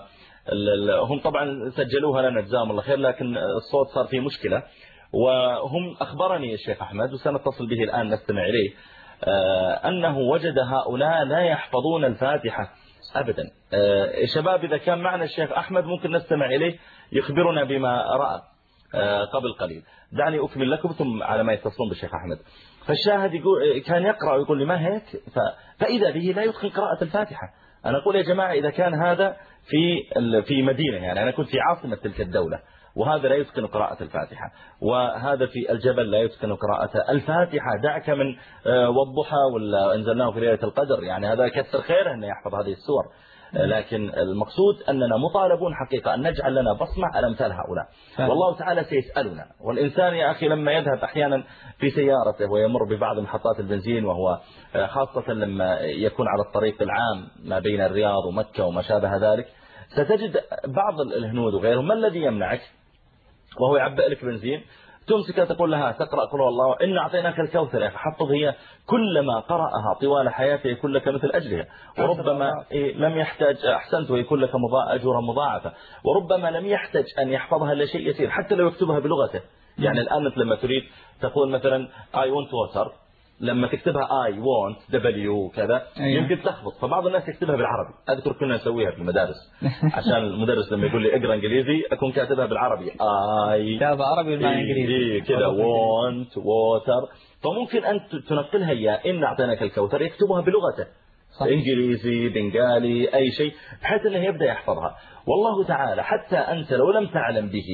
وهم طبعا سجلوها لنا جزاهم الله خير لكن الصوت صار فيه مشكلة. وهم أخبرني الشيخ أحمد وسنتصل به الآن نستمع إليه أنه وجد هؤلاء لا يحفظون الفاتحة أبدا. شباب إذا كان معنا الشيخ أحمد ممكن نستمع إليه يخبرنا بما رأى قبل قليل. دعني أكمل لكم ثم على ما يتصلون بالشيخ أحمد. فالشاهد يقول كان يقرأ ويقول لي ما هيك فإذا به لا يتقن قراءة الفاتحة. أنا أقول يا جماعة إذا كان هذا في في مدينة يعني أنا كنت في عاصمة تلك الدولة وهذا لا يتقن قراءة الفاتحة وهذا في الجبل لا يتقن قراءة الفاتحة دعك من والضحى ولا أنزلناه في ليلة القدر يعني هذا كثر خيره أنه يحفظ هذه السور. لكن المقصود أننا مطالبون حقيقة أن نجعل لنا بصمة على أمثال هؤلاء. والله تعالى سيسألنا. والإنسان يا أخي لما يذهب أحيانا في سيارته ويمر ببعض محطات البنزين وهو خاصة لما يكون على الطريق العام ما بين الرياض ومكة وما شابه ذلك ستجد بعض الهنود وغيرهم ما الذي يمنعك وهو يعبئ لك بنزين تمسكها تقول لها تقرأ قل والله إن أعطيناك الكوثر يا أخي حفظ هي كلما قرأها طوال حياته يكون لك مثل أجرها وربما لم يحتاج أحسنت ويكون لك أجورا مضاعفة وربما لم يحتاج أن يحفظها إلا شيء يسير حتى لو يكتبها بلغته. يعني الآن مثل لما تريد تقول مثلا I want water لما تكتبها I want W كذا يمكن تلخبط فبعض الناس يكتبها بالعربي. أذكر كنا نسويها في المدارس عشان المدرس لما يقول لي اقرأ إنجليزي أكون كاتبها بالعربي I كتاب عربي بالمعنى إنجليزي كذا want water فممكن أن تنقلها يا إن أعطيناك الكوثر يكتبها بلغته صحيح. إنجليزي بنغالي أي شيء بحيث أنه يبدأ يحفظها. والله تعالى حتى أنت لو لم تعلم به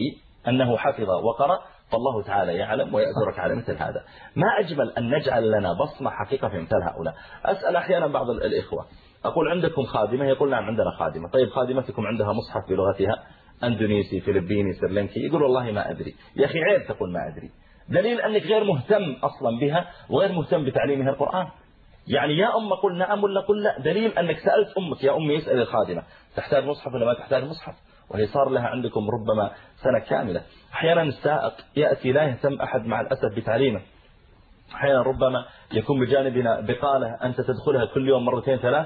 أنه حفظ وقرأ، فالله تعالى يعلم ويأجرك على مثل هذا. ما أجمل أن نجعل لنا بصمة حقيقة في مثل هؤلاء. أسأل أحيانا بعض الإخوة، أقول عندكم خادمة؟ يقول نعم عندنا خادمة. طيب خادمتكم عندها مصحف بلغتها أندونيسي فلبيني سريلانكي؟ يقول والله ما أدري. يا أخي عيب تقول ما أدري، دليل أنك غير مهتم أصلا بها وغير مهتم بتعليمها القرآن. يعني يا أم قل نعم ولا قل لا، دليل أنك سألت أمك يا أمي يسأل الخادمة تحتاج مصحف ولا ما تحتاج مصحف، وهي صار لها عندكم ربما سنة كاملة. أحيانا السائق يأتي لا يهتم أحد مع الأسف بتعليمه، أحيانا ربما يكون بجانبنا بقالة أنت تدخلها كل يوم مرتين ثلاث،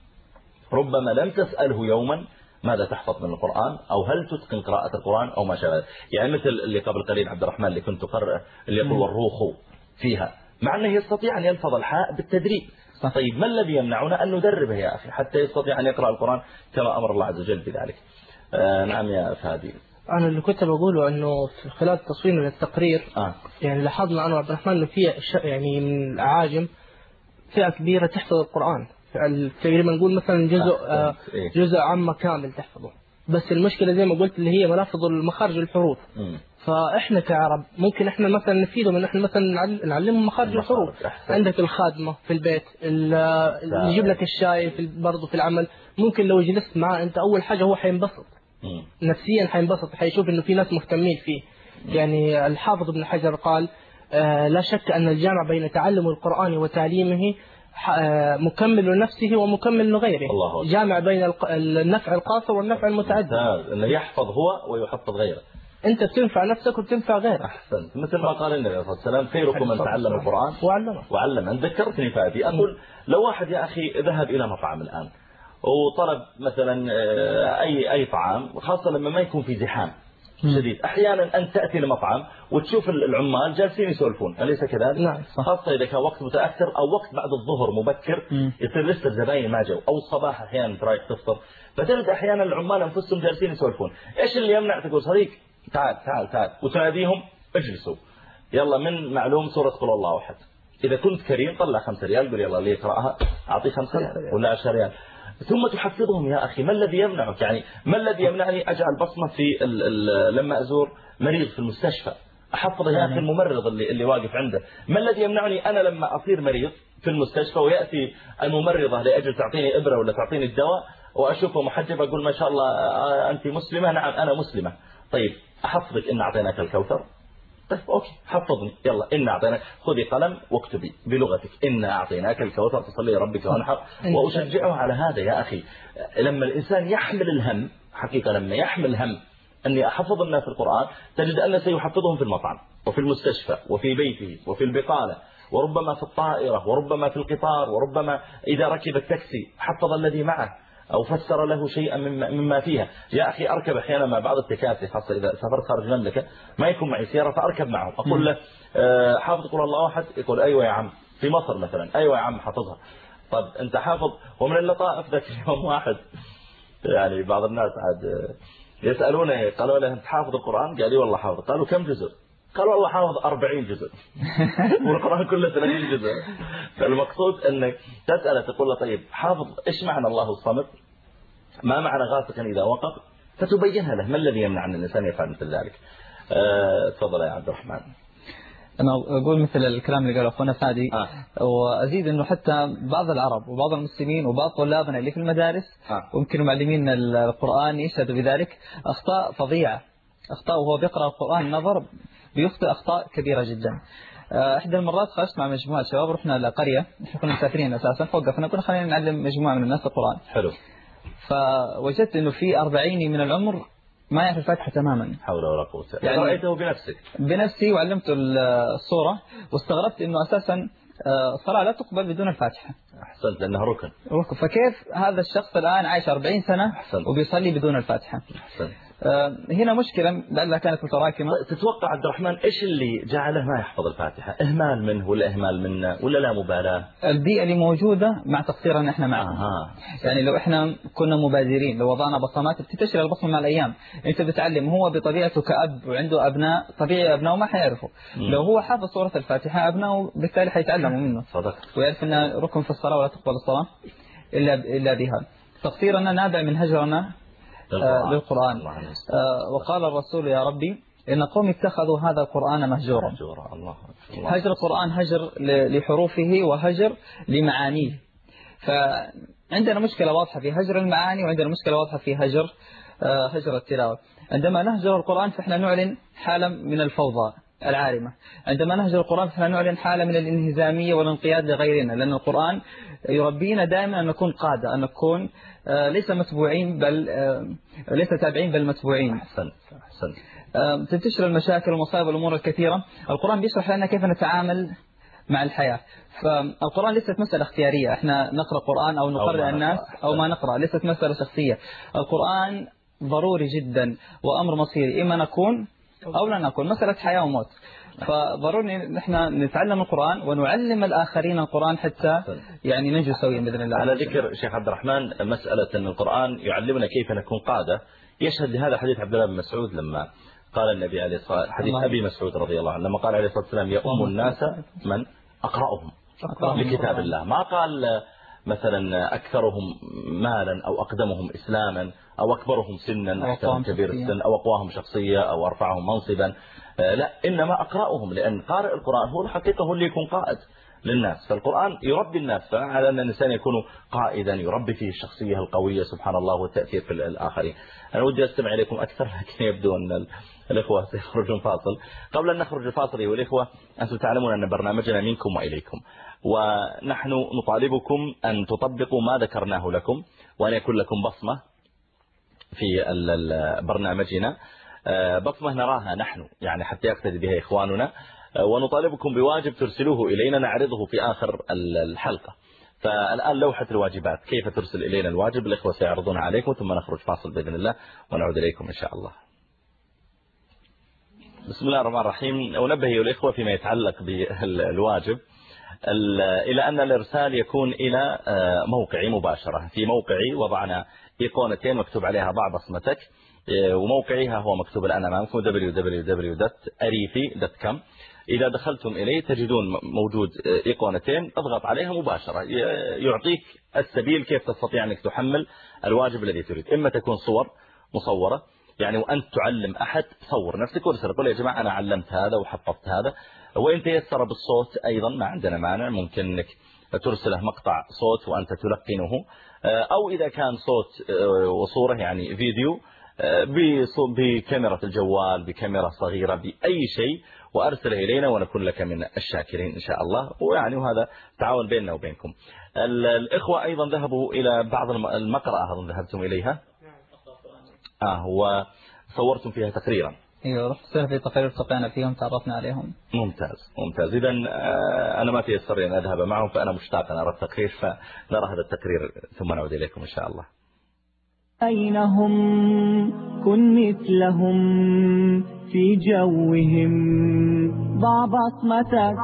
ربما لم تسأله يوما ماذا تحفظ من القرآن أو هل تتقن قراءة القرآن أو ما شابه. يعني مثل اللي قبل قليل عبد الرحمن اللي كنت أقرأ اللي يقول والروخ فيها، مع أنه يستطيع أن يلفظ الحاء بالتدريب. طيب ما الذي يمنعنا أن ندربه يا أخي حتى يستطيع أن يقرأ القرآن كما أمر الله عز وجل بذلك؟ آه نعم يا فادي. أنا اللي كنت بقوله أنه في خلال تصوير التقرير آه. يعني لاحظنا أنا وعبد الرحمن أنه في يعني من الأعاجم فئة كبيرة تحفظ القرآن، تقريبا نقول مثلا جزء آه جزء عامة كامل تحفظه، بس المشكلة زي ما قلت اللي هي ملافظ المخارج الحروف. م. فإحنا كعرب ممكن إحنا مثلا نفيدهم إن إحنا مثلا نعلمهم مخارج الحروف. عندك الخادمة في البيت اللي يجيب لك الشاي في برضه في العمل، ممكن لو جلست معه أنت أول حاجة هو حينبسط نفسيا، حينبسط حيشوف إنه في ناس مهتمين فيه. يعني الحافظ ابن حجر قال آه لا شك أن الجامع بين تعلم القرآن وتعليمه مكمل لنفسه ومكمل لغيره، جامع بين النفع القاصر والنفع المتعدد، أنه يحفظ هو ويحفظ غيره. أنت بتنفع نفسك وبتنفع غيرك. أحسنت، مثل ما قال النبي صلى الله عليه وسلم خيركم من تعلم القرآن وعلمه. وعلم. أن ذكرتني فادي، أقول لو واحد يا أخي ذهب إلى مطعم الآن وطلب مثلا أي أي طعام، خاصة لما ما يكون في زحام شديد، أحيانا أن تأتي لمطعم وتشوف العمال جالسين يسولفون، أليس كذلك؟ نعم. خاصة إذا كان وقت متأخر أو وقت بعد الظهر مبكر، م. يصير لسه الزباين ما جو، أو الصباح أحيانا رايح تفطر، فتجد أحيانا العمال أنفسهم جالسين يسولفون. إيش اللي يمنع تقول صديق تعال تعال تعال وتناديهم اجلسوا، يلا من معلوم سورة قل الله أحد، إذا كنت كريم طلع خمسة ريال قل يلا اللي يقرأها أعطيه خمسة ريال ولا عشرة ريال، ثم تحفظهم. يا أخي ما الذي يمنعك؟ يعني ما الذي يمنعني أجعل بصمة في ال ال لما أزور مريض في المستشفى أحفظ يا أخي الممرض اللي, اللي واقف عنده؟ ما الذي يمنعني أنا لما أصير مريض في المستشفى ويأتي الممرضة لأجل تعطيني إبرة ولا تعطيني الدواء وأشوفه محجب أقول ما شاء الله أنت مسلمة؟ نعم أنا مسلمة. طيب أحفظك إن أعطيناك الكوثر؟ طيب أوكي حفظني، يلا إن أعطيناك، خذي قلم واكتبي بلغتك إن أعطيناك الكوثر تصلي ربك وانحر، وأشجعه على هذا. يا أخي لما الإنسان يحمل الهم حقيقة، لما يحمل هم أني أحفظ الناس القرآن، تجد أن سيحفظهم في المطعم وفي المستشفى وفي بيته وفي البقالة وربما في الطائرة وربما في القطار وربما إذا ركب التاكسي حفظ الذي معه أو فسر له شيئا مما فيها. يا أخي أركب أحيانا مع بعض التكاسي، خاصة إذا سافرت خارج المملكة ما يكون معي سيارة فأركب معه، أقول له حافظ قل الله أحد؟ يقول أيوة يا عم. في مصر مثلا أيوة يا عم حافظها. طب أنت حافظ؟ ومن اللطائف ذاك اليوم واحد يعني بعض الناس عاد يسألونه قالوا له أنت حافظ القرآن؟ قال لي والله حافظ. قالوا كم جزء؟ قال والله حافظ أربعين جزء والقرآن كله ثلاثين جزء. فالمقصود أنك تسأله تقول له طيب حافظ إيش معنى الله الصمد؟ ما معنى غاسقا إذا وقف؟ فتبينها له. ما الذي يمنع أن الإنسان يفعل مثل ذلك؟ أه تفضل يا عبد الرحمن. أنا أقول مثل الكلام اللي قاله أخونا فادي آه. وأزيد أنه حتى بعض العرب وبعض المسلمين وبعض طلابنا اللي في المدارس آه. ويمكن معلمين القرآن يشهدوا بذلك أخطاء فظيعة، أخطاء وهو بيقرأ القرآن نظر بيخطئ أخطاء كبيرة جدا. إحدى المرات خرجت مع مجموعة شباب رحنا لقرية، إحنا كنا مسافرين أساسا، فوقفنا كنا خلينا نعلم مجموعة من الناس القرآن. حلو. فوجدت إنه في أربعين من العمر ما يعرف الفاتحة تماما. حول ولا قوة. يعني رأيته بنفسك؟ بنفسي وعلمته الصورة، واستغربت إنه أساسا الصلاة لا تقبل بدون الفاتحة. أحسنت لأنها ركن. ركن. فكيف هذا الشخص الآن عايش أربعين سنة أحسنت. وبيصلي بدون الفاتحة؟ أحسنت. هنا مشكلة لأنها كانت متراكمة. تتوقع عبد الرحمن إيش اللي جعله ما يحفظ الفاتحة؟ إهمال منه ولا إهمال منا ولا لا مبالاة؟ البيئة اللي موجودة مع تقصيرنا إحنا معها. آه. يعني لو إحنا كنا مبادرين، لو وضعنا بصمات بتنتشر البصمة مع الأيام. أنت بتعلم هو بطبيعته كأب وعنده أبناء، طبيعي أبنائه ما حيعرفوا. م. لو هو حافظ سورة الفاتحة أبنائه بالتالي حيتعلموا منه. صدق. ويعرف أن ركن في الصلاة ولا تقبل الصلاة إلا إلا بها. تقصيرنا نابع من هجرنا للقرآن. آه وقال الرسول يا ربي لأن قوم اتخذوا هذا القرآن مهجورا. الله. هجر القرآن هجر لحروفه وهجر لمعانيه. فعندنا مشكلة واضحة في هجر المعاني، وعندنا مشكلة واضحة في هجر هجر التلاوة. عندما نهجر القرآن فإحنا نعلن حالة من الفوضى العارمة. عندما نهجر القرآن فإحنا نعلن حالة من الانهزامية والانقياد لغيرنا، لأن القرآن يربينا دائما أن نكون قادة، أن نكون ليس متبوعين بل ليس تابعين بل متبوعين. أحسنت أحسنت. تنتشر المشاكل والمصائب والأمور الكثيرة. القرآن بيشرح لنا كيف نتعامل مع الحياة. فالقرآن ليست مسألة اختيارية، احنا نقرأ قرآن أو نقرأ الناس أو ما نقرأ، ليست مسألة شخصية. القرآن ضروري جدا وأمر مصيري، إما نكون أو لا نكون، مسألة حياة وموت. فضروري نحن نتعلم القرآن ونعلم الآخرين القرآن حتى يعني ننجو سويا بإذن الله. على ذكر شيخ عبد الرحمن مسألة أن القرآن يعلمنا كيف نكون قادة، يشهد لهذا حديث عبد الله بن مسعود لما قال النبي عليه الصلاة والسلام، حديث أبي مسعود رضي الله عنه، لما قال عليه الصلاة والسلام يؤم الناس من أقرأهم لكتاب الله. ما قال مثلا أكثرهم مالا أو أقدمهم إسلاما أو أكبرهم سنا أحسن كبير السن أو أقواهم شخصية أو أرفعهم منصبا، لا، إنما أقرأهم، لأن قارئ القرآن هو الحقيقة هو اللي يكون قائد للناس. فالقرآن يربي الناس، فعلى أن الإنسان يكون قائدا يربي فيه الشخصية القوية سبحان الله والتأثير في الآخرين. أنا ودي أستمع إليكم أكثر، لكن يبدو أن الإخوة سيخرجون فاصل. قبل أن نخرج الفاصل أيها الإخوة، أنتم تعلمون أن برنامجنا منكم وإليكم، ونحن نطالبكم أن تطبقوا ما ذكرناه لكم، وأن يكون لكم بصمة في برنامجنا، بصمة نراها نحن يعني حتى يقتدي بها إخواننا، ونطالبكم بواجب ترسلوه إلينا نعرضه في آخر الحلقة. فالآن لوحة الواجبات، كيف ترسل إلينا الواجب؟ الإخوة سيعرضونها عليكم، ثم نخرج فاصل بإذن الله ونعود إليكم إن شاء الله. بسم الله الرحمن الرحيم. أنبه الإخوة فيما يتعلق بالواجب إلى أن الإرسال يكون إلى موقعي مباشرة. في موقعي وضعنا إيقونتين مكتوب عليها ضع بصمتك، وموقعها هو مكتوب الآن أمامكم دبليو دبليو دبليو دوت أريفي دوت كوم. إذا دخلتم إليه تجدون موجود إيقونتين، اضغط عليها مباشرة، يعطيك السبيل كيف تستطيع أنك تحمل الواجب الذي تريد. إما تكون صور مصورة، يعني وأنت تعلم أحد صور نفسك وارسل، قل يا جماعة أنا علمت هذا وحفظت هذا. وإن تيسر بالصوت أيضا ما عندنا مانع، ممكن أنك ترسله مقطع صوت وأنت تلقنه، أو إذا كان صوت وصورة يعني فيديو بكاميرا الجوال، بكاميرا صغيرة، بأي شيء، وأرسله إلينا ونكون لك من الشاكرين إن شاء الله. ويعني وهذا تعاون بيننا وبينكم. الإخوة أيضا ذهبوا إلى بعض المقرأة، أظن ذهبتم إليها آه وصورتم فيها تقريرا. ايوه، رحت في تقرير التقينا فيهم، تعرفنا عليهم. ممتاز ممتاز. إذا أنا ما تيسر أن أذهب معهم، فأنا مشتاق أن أرى التقرير، فنرى هذا التقرير ثم نعود إليكم إن شاء الله. أينهم كن مثلهم في جوهم، ضع بصمتك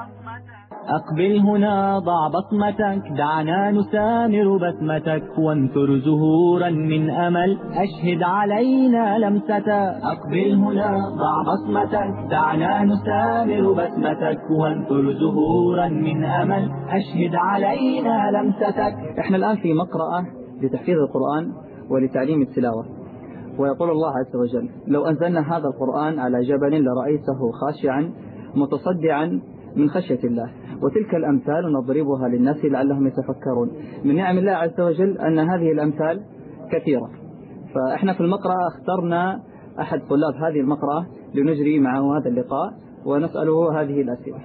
أقبل هنا، ضع بصمتك، دعنا نسامر بسمتك، وانثر زهورا من أمل، أشهد علينا لمستك. أقبل هنا، ضع بصمتك، دعنا نسامر بسمتك، وانثر زهورا من أمل، أشهد علينا لمستك. احنا الآن في مقرأة لتحفيظ القرآن ولتعليم التلاوة، ويقول الله عز وجل: لو أنزلنا هذا القرآن على جبل لرأيته خاشعا متصدعا من خشية الله. وتلك الأمثال نضربها للناس لعلهم يتفكرون. من نعم الله عز وجل أن هذه الأمثال كثيرة. فإحنا في المقرأة اخترنا أحد طلاب هذه المقرأة لنجري معه هذا اللقاء ونسأله هذه الأسئلة.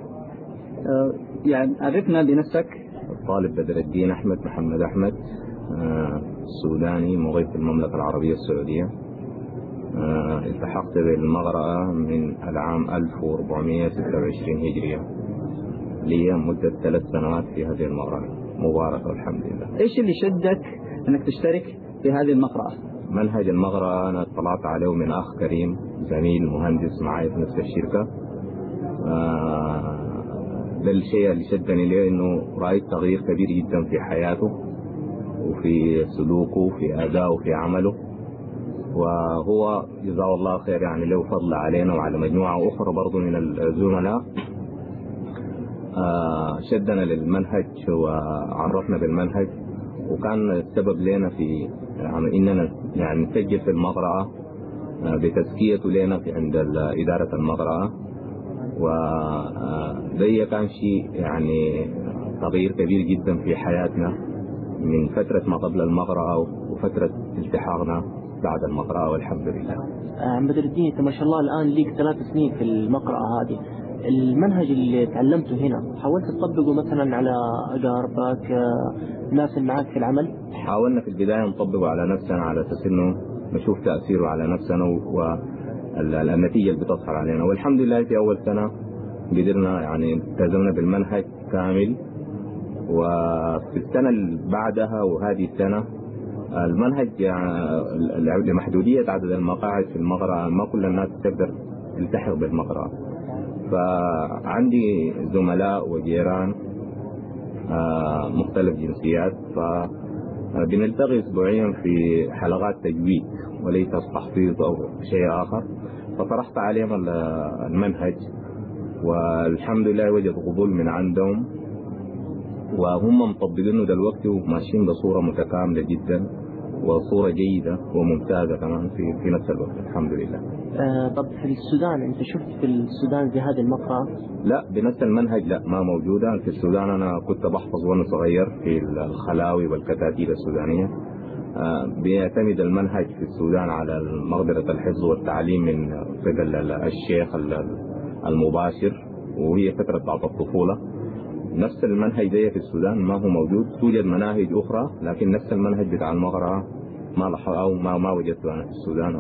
يعني عرفنا بنفسك. الطالب بدر الدين أحمد محمد أحمد، سوداني مغيث المملكة العربية السعودية. التحقت بالمقرأة من العام ألف وأربعمائة وستة وعشرين هجرية، لي مدة ثلاث سنوات في هذه المقرأة مباركة والحمد لله. إيش اللي شدك أنك تشترك في هذه المقرأة؟ منهج المقرأة أنا اطلعت عليه من أخ كريم زميل مهندس معي في نفس الشركة. ده الشيء اللي شدني ليه، إنه رأيت تغيير كبير جدا في حياته وفي سلوكه وفي أدائه وفي عمله، وهو جزاه الله خير يعني له فضل علينا وعلى مجموعة أخرى برضو من الزملاء. شدنا للمنهج وعرفنا بالمنهج، وكان السبب لنا في يعني إننا يعني نسجل في المقرأة بتزكيته لنا في عند إدارة المقرأة، وده كان شيء يعني تغيير كبير جدا في حياتنا من فترة ما قبل المقرأة وفترة التحاقنا بعد المقرأة، والحمد لله. عم بدر الدين، انت ما شاء الله الآن ليك ثلاث سنين في المقرأة هذه، المنهج اللي تعلمته هنا حاولت تطبقه مثلا على أقاربك، الناس اللي معك في العمل؟ حاولنا في البداية نطبقه على نفسنا على أساس إنه نشوف تأثيره على نفسنا والنتيجة اللي بتظهر علينا، والحمد لله في أول سنة قدرنا يعني التزمنا بالمنهج كامل. وفي السنة اللي بعدها وهذه السنة المنهج يعني لمحدودية عدد المقاعد في المقرأة ما كل الناس تقدر تلتحق بالمقرأة، فعندي زملاء وجيران مختلف جنسيات، فبنلتقي أسبوعيا في حلقات تجويد وليس تحفيظ أو شيء آخر، فطرحت عليهم المنهج والحمد لله وجد قبول من عندهم، وهم مطبقينه دلوقتي وماشيين بصورة متكاملة جدا وصورة جيدة وممتازة كمان في في نفس الوقت الحمد لله. آه طب في السودان انت شفت في السودان زي هذه المقرأة؟ لا بنفس المنهج لا ما موجودة في السودان. أنا كنت بحفظ وأنا صغير في الخلاوي والكتاتيب السودانية. آه بيعتمد المنهج في السودان على مقدرة الحفظ والتعليم من قبل الشيخ المباشر، وهي فترة بعد الطفولة. نفس المنهج ده في السودان ما هو موجود، توجد مناهج أخرى لكن نفس المنهج بتاع المقرأة ما لح أو ما ما وجدته أنا في السودان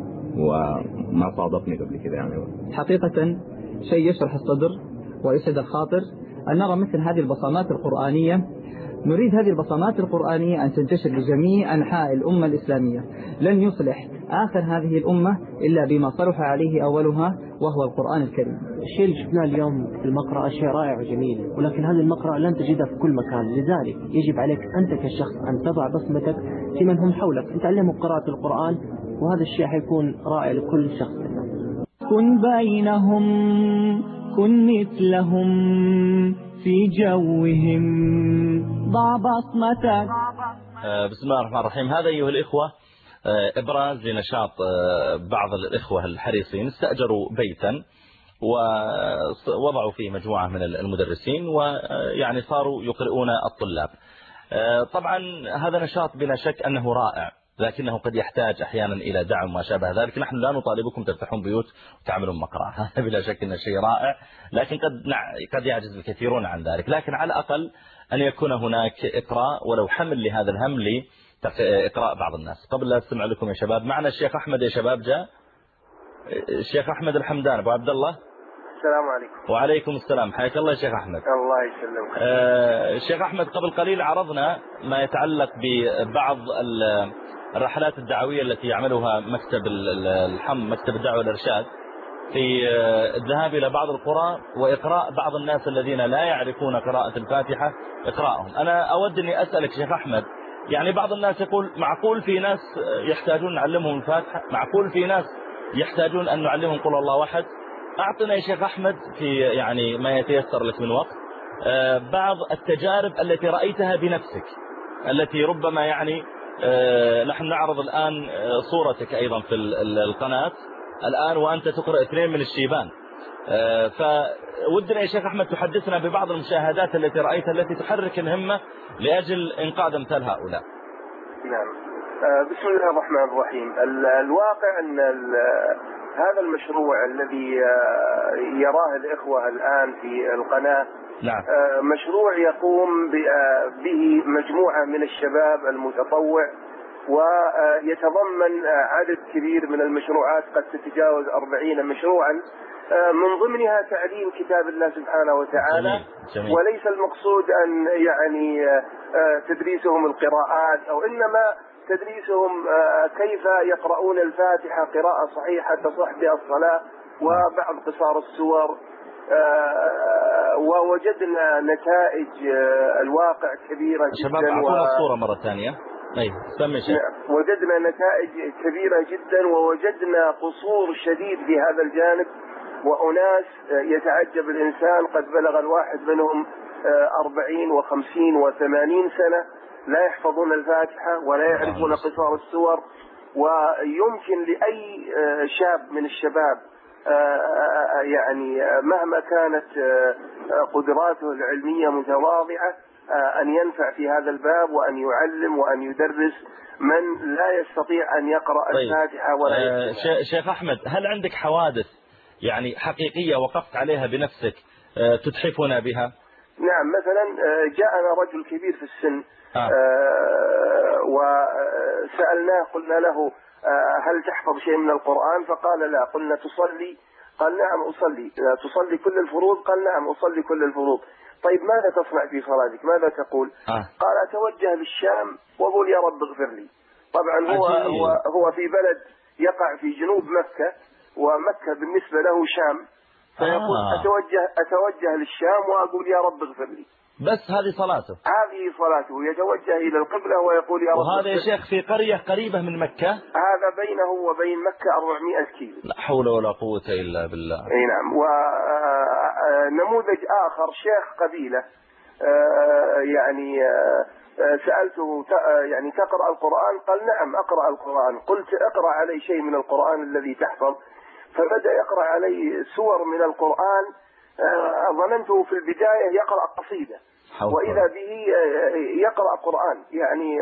وما صادفني قبل كده يعني. حقيقة شيء يشرح الصدر ويسعد الخاطر أن نرى مثل هذه البصمات القرآنية. نريد هذه البصمات القرآنية أن تنتشر لجميع أنحاء الأمة الإسلامية. لن يصلح آخر هذه الأمة إلا بما صلح عليه أولها وهو القرآن الكريم. الشيء اللي شفناه اليوم في المقرأة شيء رائع وجميل، ولكن هذه المقرأة لن تجدها في كل مكان، لذلك يجب عليك أنت كشخص أن تضع بصمتك في من هم حولك، أن تعلمهم قراءة القرآن، وهذا الشيء حيكون رائع لكل شخص منا. كن بينهم، كن مثلهم في جوهم، ضع بصمتك. بسم الله الرحمن الرحيم. هذا أيها الإخوة إبراز لنشاط بعض الإخوة الحريصين، استأجروا بيتا ووضعوا فيه مجموعة من المدرسين ويعني صاروا يقرؤون الطلاب. طبعا هذا نشاط بلا شك أنه رائع، لكنه قد يحتاج أحيانا إلى دعم وما شابه ذلك. نحن لا نطالبكم تفتحون بيوت وتعملون مقرأة، هذا بلا شك أنه شيء رائع، لكن قد قد يعجز الكثيرون عن ذلك. لكن على الأقل أن يكون هناك إقراء ولو حمل لهذا الهم لإقراء بعض الناس. قبل لا أستمع لكم يا شباب، معنا الشيخ أحمد. يا شباب جاء الشيخ أحمد الحمدان أبو عبد الله. السلام عليكم. وعليكم السلام، حياك الله يا شيخ أحمد. الله يسلمك. آه الشيخ أحمد، قبل قليل عرضنا ما يتعلق ببعض الرحلات الدعوية التي يعملها مكتب الحم مكتب الدعوة والإرشاد في الذهاب إلى بعض القرى وإقراء بعض الناس الذين لا يعرفون قراءة الفاتحة إقراءهم. أنا أود أني أسألك شيخ أحمد، يعني بعض الناس يقول معقول في ناس يحتاجون نعلمهم الفاتحة، معقول في ناس يحتاجون أن نعلمهم قل الله واحد. أعطنا يا شيخ أحمد في يعني ما يتيسر لك من وقت بعض التجارب التي رأيتها بنفسك، التي ربما يعني نحن نعرض الآن صورتك أيضا في القناة الآن وأنت تقرأ اثنين من الشيبان، فودنا يا شيخ أحمد تحدثنا ببعض المشاهدات التي رأيتها التي تحرك الهمة لأجل إنقاذ مثل هؤلاء. نعم. بسم الله الرحمن الرحيم. الواقع أن هذا المشروع الذي يراه الإخوة الآن في القناة نعم. مشروع يقوم به مجموعة من الشباب المتطوع، ويتضمن عدد كبير من المشروعات قد تتجاوز أربعين مشروعا، من ضمنها تعليم كتاب الله سبحانه وتعالى. جميل. جميل. وليس المقصود أن يعني تدريسهم القراءات، أو إنما تدريسهم كيف يقرؤون الفاتحة قراءة صحيحة تصح بها الصلاة، وبعض قصار السور. ووجدنا نتائج الواقع كبيرة جدا. شباب أعطونا و... الصورة مرة ثانية. أي سمي شيء. وجدنا نتائج كبيرة جدا، ووجدنا قصور شديد في هذا الجانب، وأناس يتعجب الإنسان قد بلغ الواحد منهم أربعين وخمسين وثمانين سنة لا يحفظون الفاتحة ولا يعرفون قصار السور، ويمكن لأي شاب من الشباب يعني مهما كانت قدراته العلمية متواضعة أن ينفع في هذا الباب وأن يعلم وأن يدرس من لا يستطيع أن يقرأ طيب. الفاتحة ولا آه شيخ أحمد، هل عندك حوادث يعني حقيقية وقفت عليها بنفسك آه تتحفنا بها؟ نعم، مثلا جاءنا رجل كبير في السن آه. آه وسألناه قلنا له هل تحفظ شيء من القرآن؟ فقال لا. قلنا تصلي؟ قال نعم أصلي. تصلي كل الفروض؟ قال نعم أصلي كل الفروض. طيب ماذا تصنع في صلاتك؟ ماذا تقول؟ آه. قال أتوجه للشام وأقول يا رب اغفر لي. طبعا هو, هو, هو في بلد يقع في جنوب مكة، ومكة بالنسبة له شام، فيقول آه. أتوجه, أتوجه للشام وأقول يا رب اغفر لي. بس هذه صلاته؟ هذه صلاته، يتوجه إلى القبلة ويقول يا رب. وهذا يا شيخ في قرية قريبة من مكة؟ هذا بينه وبين مكة أربعمائة كيلو. لا حول ولا قوة إلا بالله. اي نعم. ونموذج آخر شيخ قبيلة يعني سألته يعني تقرأ القرآن؟ قال نعم أقرأ القرآن. قلت اقرأ علي شيء من القرآن الذي تحفظ. فبدأ يقرأ علي سور من القرآن، ظننته في البداية يقرأ قصيدة، وإذا به يقرأ قرآن، يعني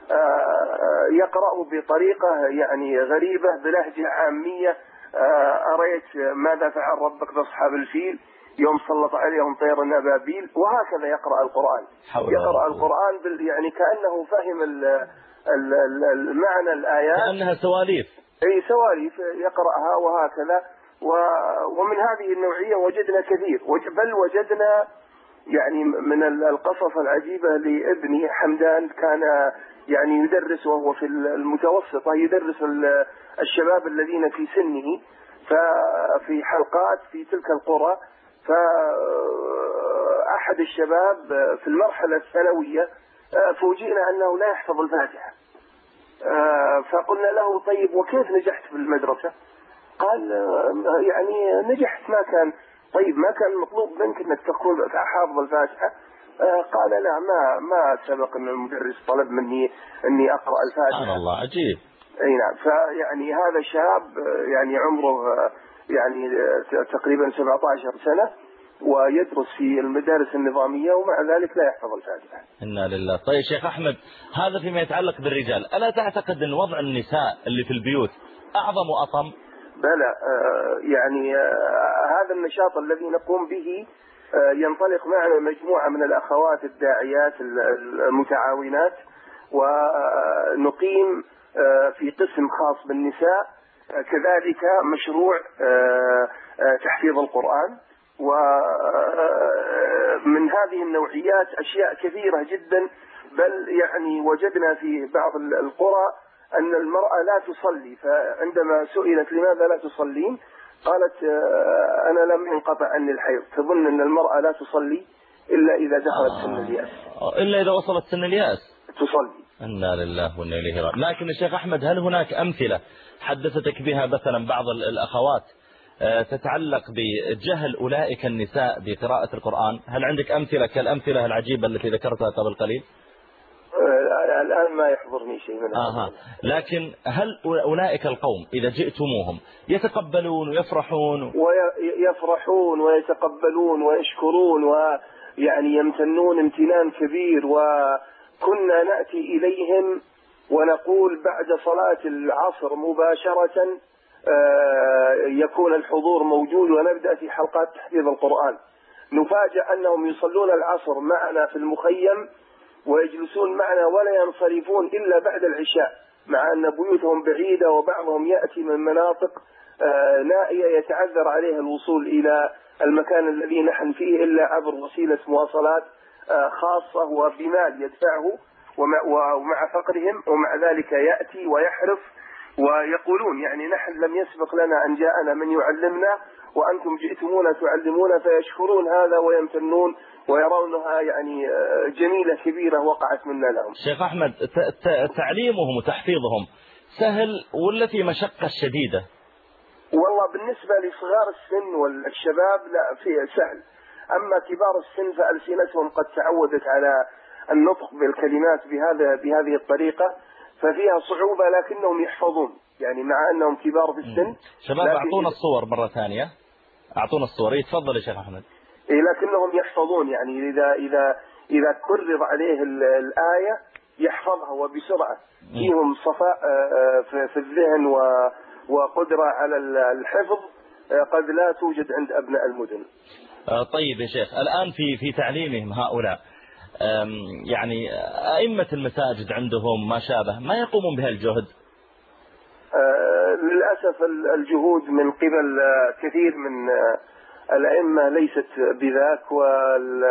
يقرأ بطريقة يعني غريبة بلهجة عامية. أريت ماذا فعل ربك بأصحاب الفيل يوم سلط عليهم طير الأبابيل، وهكذا يقرأ القرآن. يقرأ القرآن بال يعني كأنه فهم المعنى الآيات، كأنها سواليف. أي سواليف يقرأها وهكذا. ومن هذه النوعية وجدنا كثير، بل وجدنا يعني من القصص العجيبة لابني حمدان، كان يعني يدرس وهو في المتوسطة، يدرس الشباب الذين في سنه ففي حلقات في تلك القرى. فأحد الشباب في المرحلة الثانوية فوجئنا أنه لا يحفظ الفاتحة. فقلنا له طيب وكيف نجحت في المدرسة؟ قال يعني نجحت ما كان. طيب ما كان مطلوب منك أنك تكون حافظ الفاتحة؟ قال لا، ما ما سبق أن المدرس طلب مني أني أقرأ الفاتحة. سبحان الله، عجيب. أي نعم. فيعني هذا شاب يعني عمره يعني تقريبا سبعة عشر سنة ويدرس في المدارس النظامية ومع ذلك لا يحفظ الفاتحة. إنا لله. طيب شيخ أحمد، هذا فيما يتعلق بالرجال، ألا تعتقد أن وضع النساء اللي في البيوت أعظم وأطم؟ بلى، يعني هذا النشاط الذي نقوم به ينطلق معنا مجموعة من الأخوات الداعيات المتعاونات، ونقيم في قسم خاص بالنساء كذلك مشروع تحفيظ القرآن. ومن هذه النوعيات أشياء كثيرة جدا، بل يعني وجدنا في بعض القرى أن المرأة لا تصلي، فعندما سئلت لماذا لا تصلين قالت أنا لم ينقطع عني الحيض. تظن أن المرأة لا تصلي إلا إذا دخلت سن اليأس، إلا إذا وصلت سن اليأس تصلي. إنا لله وإنا إليه راجعون. لكن الشيخ أحمد، هل هناك أمثلة حدثتك بها مثلا بعض الأخوات تتعلق بجهل أولئك النساء بقراءة القرآن؟ هل عندك أمثلة كالأمثلة العجيبة التي ذكرتها قبل قليل؟ الآن ما يحضرني شيء من آه. لكن هل أولئك القوم إذا جئتموهم يتقبلون ويفرحون؟ ويفرحون ويتقبلون ويشكرون ويعني يمتنون امتنان كبير. وكنا نأتي إليهم ونقول بعد صلاة العصر مباشرة يكون الحضور موجود ونبدأ في حلقات تحفيظ القرآن. نفاجأ أنهم يصلون العصر معنا في المخيم ويجلسون معنا ولا ينصرفون إلا بعد العشاء، مع أن بيوتهم بعيدة وبعضهم يأتي من مناطق نائية يتعذر عليه الوصول إلى المكان الذي نحن فيه إلا عبر وسيلة مواصلات خاصة وبمال يدفعه، ومع فقرهم ومع ذلك يأتي ويحرص ويقولون يعني نحن لم يسبق لنا أن جاءنا من يعلمنا وأنتم جئتمونا تعلمونا، فيشكرون هذا ويمتنون ويرونها يعني جميلة كبيرة وقعت منا لهم. شيخ أحمد، تعليمهم وتحفيظهم سهل ولا في مشقة شديدة؟ والله بالنسبة لصغار السن والشباب لا فيه سهل، أما كبار السن فألسنتهم قد تعودت على النطق بالكلمات بهذا بهذه الطريقة، ففيها صعوبة لكنهم يحفظون، يعني مع أنهم كبار في السن. شباب أعطونا الصور مرة ثانية، أعطونا الصور. يتفضل يا شيخ أحمد. إيه لكنهم يحفظون، يعني إذا إذا إذا كرر عليه الآية يحفظها وبسرعة. فيهم صفاء في الذهن وقدرة على الحفظ قد لا توجد عند أبناء المدن. طيب يا شيخ، الآن في في تعليمهم هؤلاء يعني أئمة المساجد عندهم ما شابه ما يقومون بهالجهد؟ للأسف الجهود من قبل كثير من الأئمة ليست بذاك، وال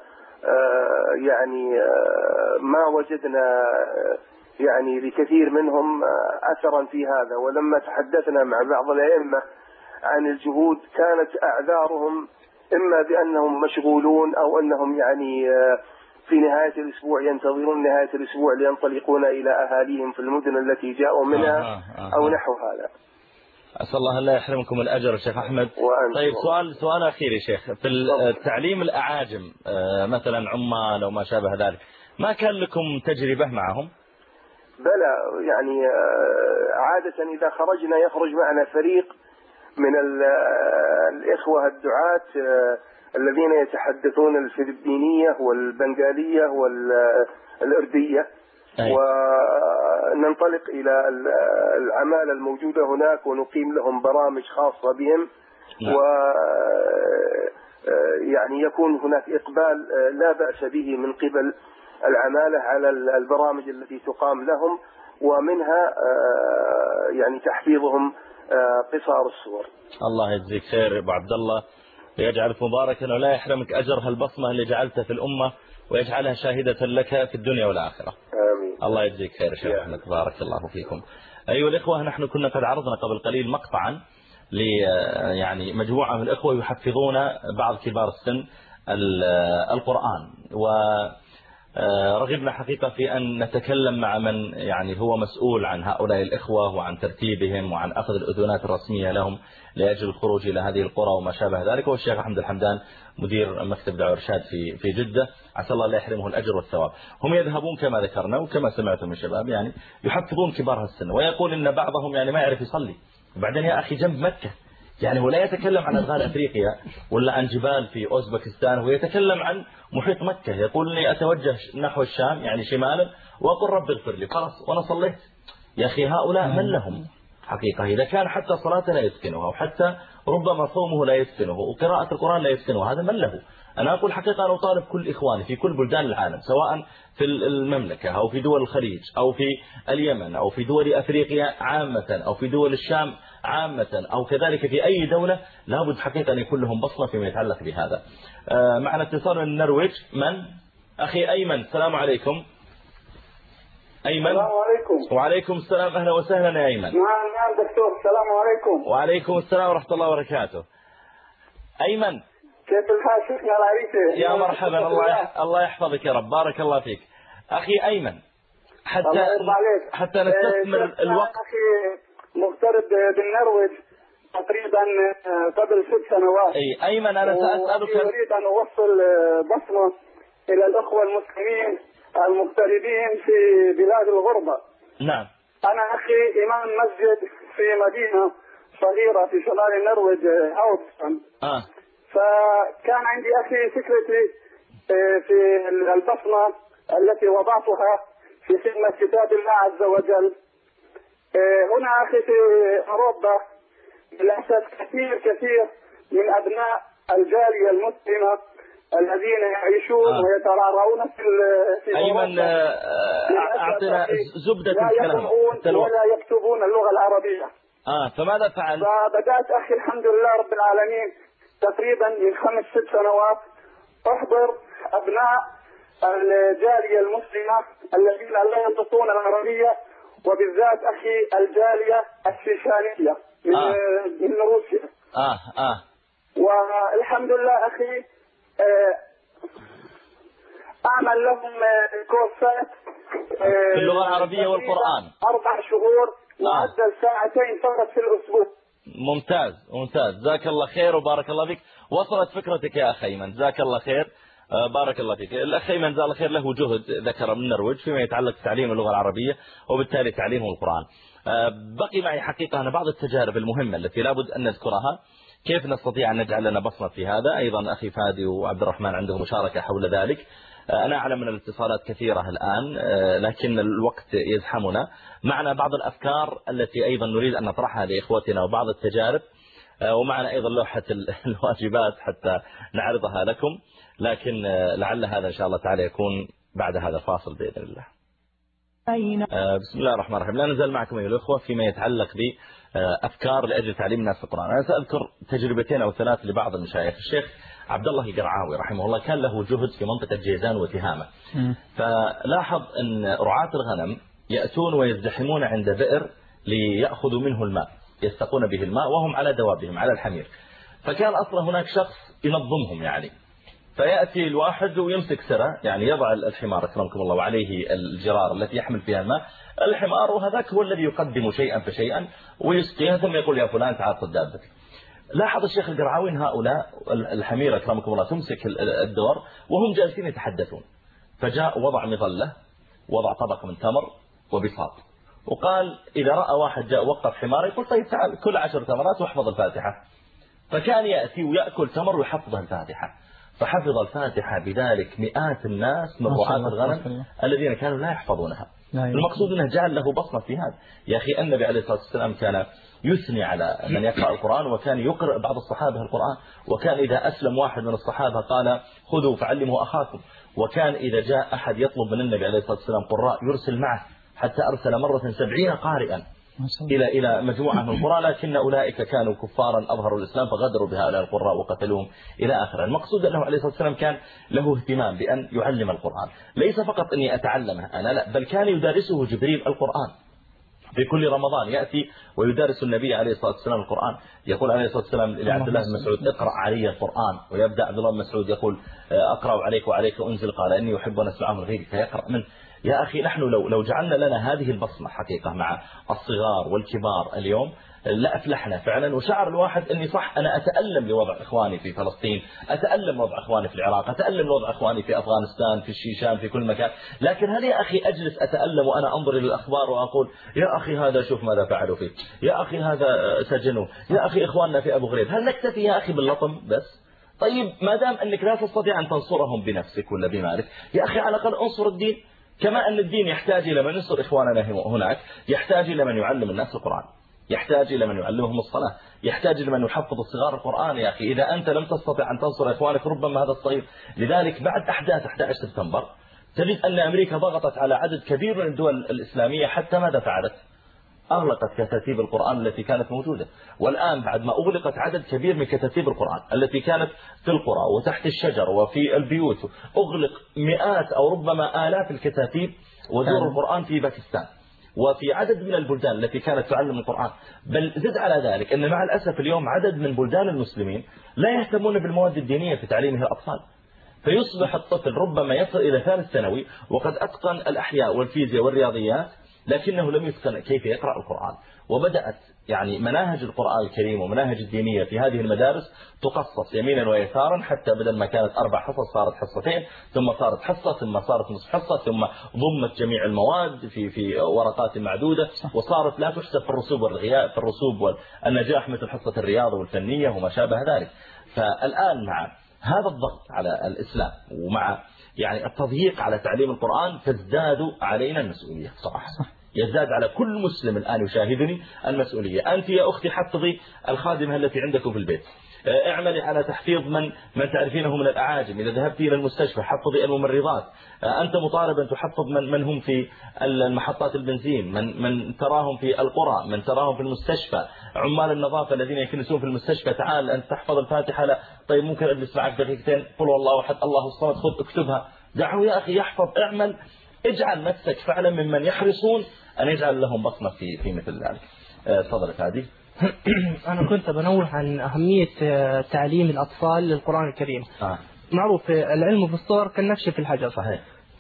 يعني ما وجدنا يعني لكثير منهم أثرا في هذا. ولما تحدثنا مع بعض الأئمة عن الجهود كانت أعذارهم إما بأنهم مشغولون أو أنهم يعني في نهاية الأسبوع ينتظرون نهاية الأسبوع لينطلقون إلى أهاليهم في المدن التي جاءوا منها آه آه أو نحو هذا. أسأل الله لا يحرمكم الأجر شيخ أحمد. طيب سؤال سؤال أخير يا شيخ، في التعليم الأعاجم مثلا عمان أو ما شابه ذلك، ما كان لكم تجربة معهم؟ بلى، يعني عادة إذا خرجنا يخرج معنا فريق من الإخوة الدعاة الذين يتحدثون الفلبينية والبنغالية والأردية، وننطلق إلى العمالة الموجودة هناك ونقيم لهم برامج خاصة بهم، ويعني يكون هناك إقبال لا بأس به من قبل العمالة على البرامج التي تقام لهم، ومنها يعني تحفيظهم قصار الصور. الله يجزيك خير يا أبو عبد الله، ويجعلك مباركا ولا يحرمك أجر هالبصمة اللي جعلتها في الأمة، ويجعلها شاهدة لك في الدنيا والآخرة. آمين. الله يجزيك خير يا شيخ أحمد، بارك الله فيكم. أيها الإخوة، نحن كنا قد عرضنا قبل قليل مقطعا ل يعني مجموعة من الإخوة يحفظون بعض كبار السن القرآن، و رغبنا حقيقة في أن نتكلم مع من يعني هو مسؤول عن هؤلاء الإخوة وعن ترتيبهم وعن أخذ الأذونات الرسمية لهم لأجل الخروج إلى هذه القرى وما شابه ذلك، والشيخ أحمد الحمدان مدير مكتب دعوة إرشاد في في جدة، عسى الله لا يحرمه الأجر والثواب. هم يذهبون كما ذكرنا وكما سمعتم من الشباب يعني يحفظون كبار السن، ويقول إن بعضهم يعني ما يعرف يصلي. وبعدين يا أخي جنب مكة، يعني هو لا يتكلم عن أدغال أفريقيا ولا عن جبال في أوزبكستان، هو يتكلم عن محيط مكة. يقول لي أتوجه نحو الشام يعني شمالا وأقول رب اغفر لي، خلاص وأنا صليت. يا أخي هؤلاء من لهم حقيقة؟ إذا كان حتى صلاة لا يتقنها، وحتى ربما صومه لا يتقنه، وقراءة القرآن لا يتقنه، هذا من له؟ أنا أقول حقيقة أنا أطالب كل إخواني في كل بلدان العالم، سواء في المملكة أو في دول الخليج أو في اليمن أو في دول أفريقيا عامة أو في دول الشام عامة أو كذلك في أي دولة، لابد حقيقة أن يكون لهم بصمة فيما يتعلق بهذا. آه معنا اتصال من النرويج. من؟ أخي أيمن، السلام عليكم. أيمن. السلام عليكم. وعليكم السلام، أهلا وسهلا يا أيمن. نعم نعم دكتور، السلام عليكم. وعليكم السلام ورحمة الله وبركاته. أيمن كيف الحال شيخنا العريسي؟ يا مرحبا، الله الله يحفظك يا رب، بارك الله فيك. أخي أيمن، حتى حتى نستثمر الوقت. أخي مغترب بالنرويج تقريبا قبل ست سنوات. أي أيمن، أنا سأسألك، أريد أن أوصل بصمة إلى الأخوة المسلمين المغتربين في بلاد الغربة. نعم. أنا أخي إمام مسجد في مدينة صغيرة في شمال النرويج هاوبسون. آه. فكان عندي أخي فكرتي في البصمة التي وضعتها في خدمة كتاب الله عز وجل. هنا أخي في أوروبا للأسف كثير كثير من أبناء الجالية المسلمة الذين يعيشون آه. ويترعرعون في في أيمن أعطنا زبدة الكلام. ولا يكتبون اللغة العربية. آه فماذا فعل؟ فبدأت أخي الحمد لله رب العالمين تقريبا من خمس ست سنوات أحضر أبناء الجالية المسلمة الذين لا ينطقون العربية، وبالذات أخي الجالية الشيشانية من, آه. من روسيا. آه آه والحمد لله أخي أعمل لهم كورسات في اللغة العربية والقرآن أربع شهور معدل آه. ساعتين فقط في الأسبوع. ممتاز ممتاز، جزاك الله خير وبارك الله فيك. وصلت فكرتك يا أخي أيمن، جزاك الله خير. بارك الله فيك. الأخ أيمن جزاه الله خير له جهد ذكر من النرويج فيما يتعلق بتعليم اللغة العربية وبالتالي تعليمه القرآن. بقي معي حقيقة أنا بعض التجارب المهمة التي لابد أن نذكرها كيف نستطيع أن نجعل لنا بصمة في هذا. أيضا أخي فادي وعبد الرحمن عندهم مشاركة حول ذلك. أنا أعلم من الاتصالات كثيرة الآن لكن الوقت يزحمنا. معنا بعض الأفكار التي أيضا نريد أن نطرحها لإخوتنا وبعض التجارب، ومعنا أيضا لوحة الواجبات حتى نعرضها لكم، لكن لعل هذا إن شاء الله تعالى يكون بعد هذا الفاصل بإذن الله. بسم الله الرحمن الرحيم. لا نزال معكم أيها الأخوة فيما يتعلق بأفكار لأجل تعليم الناس القرآن. أنا سأذكر تجربتين أو ثلاث لبعض المشايخ. الشيخ عبد الله القرعاوي رحمه الله كان له جهد في منطقة جيزان وتهامة، فلاحظ أن رعاة الغنم يأتون ويزدحمون عند بئر ليأخذوا منه الماء، يستقون به الماء وهم على دوابهم على الحمير. فكان أصلا هناك شخص ينظمهم يعني، فيأتي الواحد ويمسك سرة يعني يضع الحمار أكرمكم الله وعليه الجرار التي يحمل فيها الماء الحمار، وهذاك هو الذي يقدم شيئا فشيئا ويسقيها ثم يقول يا فلان تعال خذ دابتك. لاحظ الشيخ القرعاوي هؤلاء الحمير أكرمكم الله تمسك الدور وهم جالسين يتحدثون، فجاء وضع مظلة، وضع طبق من تمر وبساط، وقال إذا رأى واحد جاء وقف حمار يقول طيب تعال كل عشر تمرات واحفظ الفاتحة. فكان يأتي ويأكل تمر ويحفظ الفاتحة، فحفظ الفاتحة بذلك مئات الناس من رعاة الغنم الذين كانوا لا يحفظونها. المقصود أنه جعل له بصمة في هذا. يا أخي النبي عليه الصلاة والسلام كان يثني على من يقرأ القرآن، وكان يقرأ بعض الصحابة القرآن، وكان إذا أسلم واحد من الصحابة قال خذوا فعلموا أخاكم، وكان إذا جاء أحد يطلب من النبي عليه الصلاة والسلام قراء يرسل معه، حتى أرسل مرة سبعين قارئا إلى إلى مجموعة من القراء، لكن أولئك كانوا كفارا أظهروا الإسلام فغدروا بهؤلاء القراء وقتلوهم إلى آخره. المقصود أنه عليه الصلاة والسلام كان له اهتمام بأن يعلم القرآن، ليس فقط أني أتعلمه أنا لا، بل كان يدارسه جبريل القرآن في كل رمضان، يأتي ويدارس النبي عليه الصلاة والسلام القرآن. يقول عليه الصلاة والسلام لعبد الله بن مسعود اقرأ علي القرآن، ويبدأ عبد الله بن مسعود يقول أقرأ عليك وعليك أنزل، قال إني أحب أن أسمع من غيرك فيقرأ منه. يا أخي نحن لو لو جعلنا لنا هذه البصمة حقيقة مع الصغار والكبار اليوم لا أفلحنا فعلا. وشعر الواحد أني صح أنا أتألم لوضع إخواني في فلسطين، أتألم لوضع إخواني في العراق، أتألم لوضع إخواني في أفغانستان في الشيشان في كل مكان، لكن هل يا أخي أجلس أتألم وأنا أنظر إلى الأخبار وأقول يا أخي هذا شوف ماذا فعلوا فيه، يا أخي هذا سجنوا، يا أخي إخواننا في أبو غريب؟ هل نكتفي يا أخي باللطم بس؟ طيب ما دام أنك لا تستطيع أن تنصرهم بنفسك ولا بمالك، يا أخي على الأقل أنصر الدين. كما أن الدين يحتاج إلى من ينصر إخواننا هناك، يحتاج إلى من يعلم الناس القرآن، يحتاج إلى من يعلمهم الصلاة، يحتاج إلى من يحفظ الصغار القرآن. يا أخي إذا أنت لم تستطع أن تنصر إخوانك ربما هذا الصغير. لذلك بعد أحداث أحد عشر سبتمبر تجد أن أمريكا ضغطت على عدد كبير من الدول الإسلامية، حتى ماذا فعلت؟ أغلقت كتاتيب القرآن التي كانت موجودة. والآن بعد ما أغلقت عدد كبير من كتاتيب القرآن التي كانت في القرى وتحت الشجر وفي البيوت، أغلق مئات أو ربما آلاف الكتاتيب ودور القرآن في باكستان وفي عدد من البلدان التي كانت تعلم القرآن. بل زد على ذلك أن مع الأسف اليوم عدد من بلدان المسلمين لا يهتمون بالمواد الدينية في تعليمه الأطفال، فيصبح الطفل ربما يصل إلى ثالث ثانوي وقد أتقن الأحياء والفيزياء والرياضيات، لكنه لم يتقن كيف يقرأ القرآن. وبدأت يعني مناهج القرآن الكريم ومناهج الدينية في هذه المدارس تقصص يمينا ويسارا، حتى بدل ما كانت أربع حصص صارت حصتين، ثم صارت حصة، ثم صارت نصف حصة، ثم ضمت جميع المواد في في ورقات معدودة، وصارت لا تحسب في الرسوب والغياب في الرسوب والنجاح مثل حصة الرياضة والفنية وما شابه ذلك. فالآن مع هذا الضغط على الإسلام ومع يعني التضييق على تعليم القرآن تزداد علينا المسؤولية صراحة. يزداد على كل مسلم الآن يشاهدني المسؤولية. أنت يا أختي حفظي الخادمة التي عندك في البيت، اعملي على تحفيظ من من تعرفينه من الأعاجم، إذا ذهبت إلى المستشفى حفظي الممرضات، أنت مطالب أن تحفظ من من هم في المحطات البنزين، من من تراهم في القرى، من تراهم في المستشفى، عمال النظافة الذين يكنسون في المستشفى، تعال أن تحفظ الفاتحة. لا طيب ممكن أجلس معك دقيقتين، قل والله أحد الله الصمد، خذ اكتبها، دعوا يا أخي يحفظ، اعمل، اجعل نفسك فعلا ممن يحرصون أن يجعل لهم بصمة في في مثل ذلك. تفضل هذه. أنا كنت بنوه عن أهمية تعليم الأطفال للقرآن الكريم. آه. معروف العلم في الصور كالنقش في الحجر. صحيح.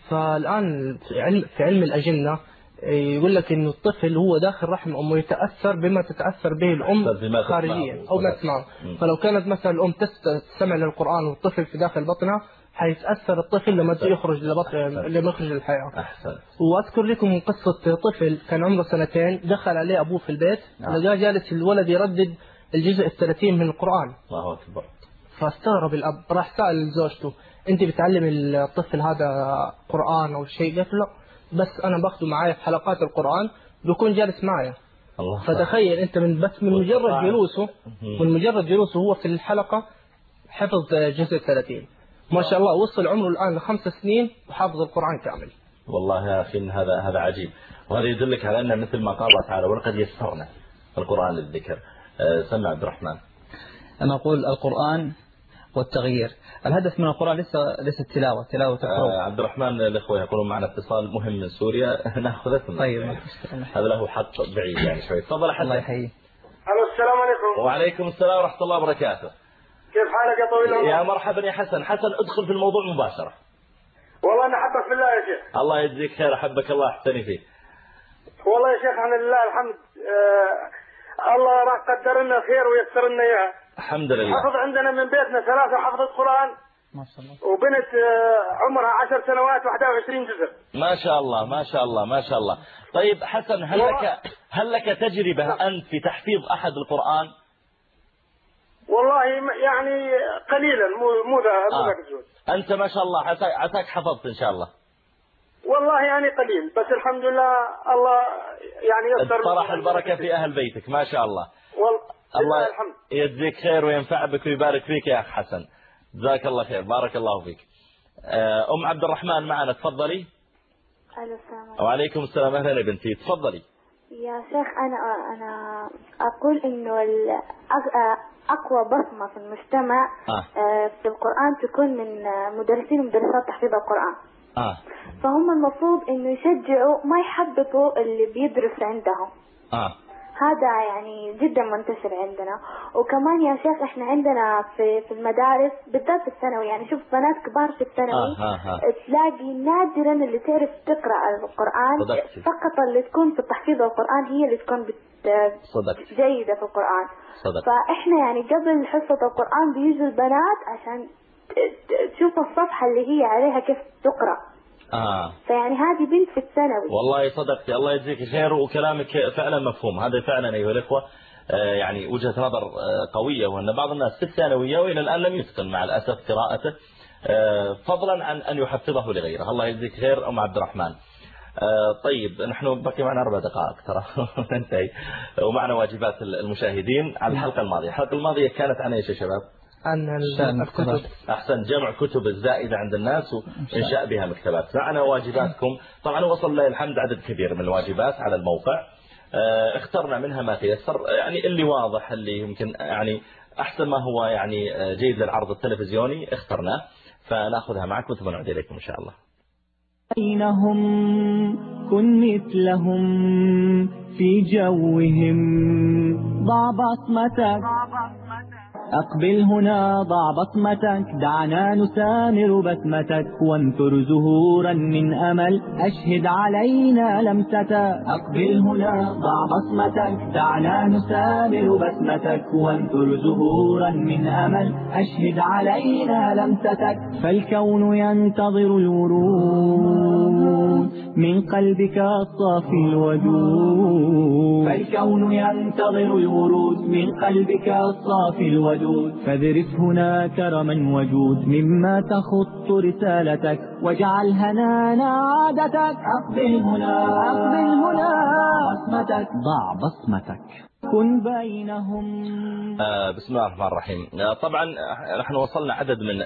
فالآن في علم, في علم الأجنة يقول لك إنه الطفل هو داخل رحم أمه يتأثر بما تتأثر به الأم خارجيا أو ما تسمعه. فلو كانت مثلا الأم تستمع للقرآن والطفل في داخل بطنها حيتأثر الطفل لما يخرج لبطن لما يخرج للحياة. أحسن. وأذكر لكم قصة طفل كان عمره سنتين دخل عليه أبوه في البيت لقاه جالس الولد يردد الجزء الثلاثين من القرآن. الله أكبر. فاستغرب الأب، راح سأل زوجته أنت بتعلم الطفل هذا قرآن أو شيء؟ قالت لا، بس أنا باخده معايا في حلقات القرآن بيكون جالس معايا. الله. فتخيل أنت من بس من مجرد جلوسه من مجرد جلوسه هو في الحلقة حفظ جزء ثلاثين. ما شاء الله وصل عمره الآن لخمس سنين وحافظ القرآن كامل. والله يا أخي هذا هذا عجيب، وهذا يدلك على أن مثل ما قال الله تعالى ولقد يسرنا القرآن للذكر. سمع عبد الرحمن. أنا أقول القرآن والتغيير، الهدف من القرآن ليس ليس التلاوة، تلاوة الحروف. آه عبد الرحمن الأخوة يقولون معنا اتصال مهم من سوريا نأخذه. طيب هذا له حق بعيد يعني شوي. تفضل حسن. الله يحييه. الو السلام عليكم. وعليكم السلام ورحمة الله وبركاته. كيف حالك يا طويل العمر؟ يا مرحبا يا حسن. حسن ادخل في الموضوع مباشرة. والله أنا أحبك بالله يا شيخ. الله يجزيك خير، أحبك الله أحسني فيك. والله يا شيخ الحمد لله الحمد آه الله راح قدر لنا خير ويسر لنا إياها. الحمد لله. حفظ عندنا من بيتنا ثلاثة حفظت قرآن ما شاء الله، وبنت آه عمرها عشر سنوات واحدة وعشرين جزء. ما شاء الله ما شاء الله ما شاء الله. طيب حسن، هل لك هل لك تجربة أنت في تحفيظ أحد القرآن؟ والله يعني قليلا مو مو ذا آه. مو أنت ما شاء الله عساك, عساك حفظت إن شاء الله. والله يعني قليل، بس الحمد لله الله يعني يسر. طرح البركة في أهل بيتك ما شاء الله. والله الله يجزيك خير وينفع بك ويبارك فيك يا أخ حسن، جزاك الله خير، بارك الله فيك. أم عبد الرحمن معنا، تفضلي. السلام. وعليكم السلام، أهلا يا بنتي، تفضلي. يا شيخ أنا أنا أقول إنه أقوى بصمة في المجتمع آه. في القرآن تكون من مدرسين ومدرسات تحفيظ القرآن. آه. فهم المفروض إنه يشجعوا ما يحبطوا اللي بيدرس عندهم. آه. هذا يعني جدا منتشر عندنا. وكمان يا شيخ احنا عندنا في في المدارس بالذات في الثانوي، يعني شوف بنات كبار في الثانوي آه آه آه. تلاقي نادرا اللي تعرف تقرأ القرآن. صدقتي. فقط اللي تكون في تحفيظ القرآن هي اللي تكون بت صدقتي. جيدة في القرآن. صدقتي. فاحنا يعني قبل حصة القرآن بيجوا البنات عشان تشوف الصفحة اللي هي عليها كيف تقرأ. آه. فيعني هذه بنت في الثانوي. والله صدقتي، الله يجزيك خير، وكلامك فعلا مفهوم. هذا فعلا أيها الإخوة يعني وجهة نظر قوية، وأن بعض الناس في الثانوية وإلى الآن لم يتقن مع الأسف قراءته، فضلا عن أن يحفظه لغيره. الله يجزيك خير أم عبد الرحمن. طيب نحن بقي معنا أربع دقائق ترى ننتهي، ومعنا واجبات المشاهدين على الحلقة الماضية. الحلقة الماضية كانت عن ايش يا شباب؟ عن الكتب. أحسن، جمع كتب الزائدة عند الناس وإنشاء بها مكتبات. معنا واجباتكم، طبعا وصل لله الحمد عدد كبير من الواجبات على الموقع، اخترنا منها ما تيسر، يعني اللي واضح اللي يمكن يعني أحسن ما هو يعني جيد للعرض التلفزيوني اخترناه، فنأخذها معكم ثم نعود إليكم إن شاء الله. بينهم كن مثلهم في جوهم، ضع بصمتك أقبل هنا، ضع بصمتك، دعنا نسامر بسمتك، وانثر زهورا من أمل، أشهد علينا لمستك. أقبل هنا، ضع بصمتك، دعنا نسامر بسمتك، وانثر زهورا من أمل، أشهد علينا لمستك. فالكون ينتظر الورود من قلبك الصافي الودود، فالكون ينتظر الورود من قلبك الصافي الودود، فاذرف هنا كرما وجود مما تخط رسالتك، واجعل هنانا عادتك. أقبل هنا، أقبل هنا بصمتك، ضع بصمتك، كن بينهم. آه بسم الله الرحمن الرحيم. آه طبعا نحن وصلنا عدد من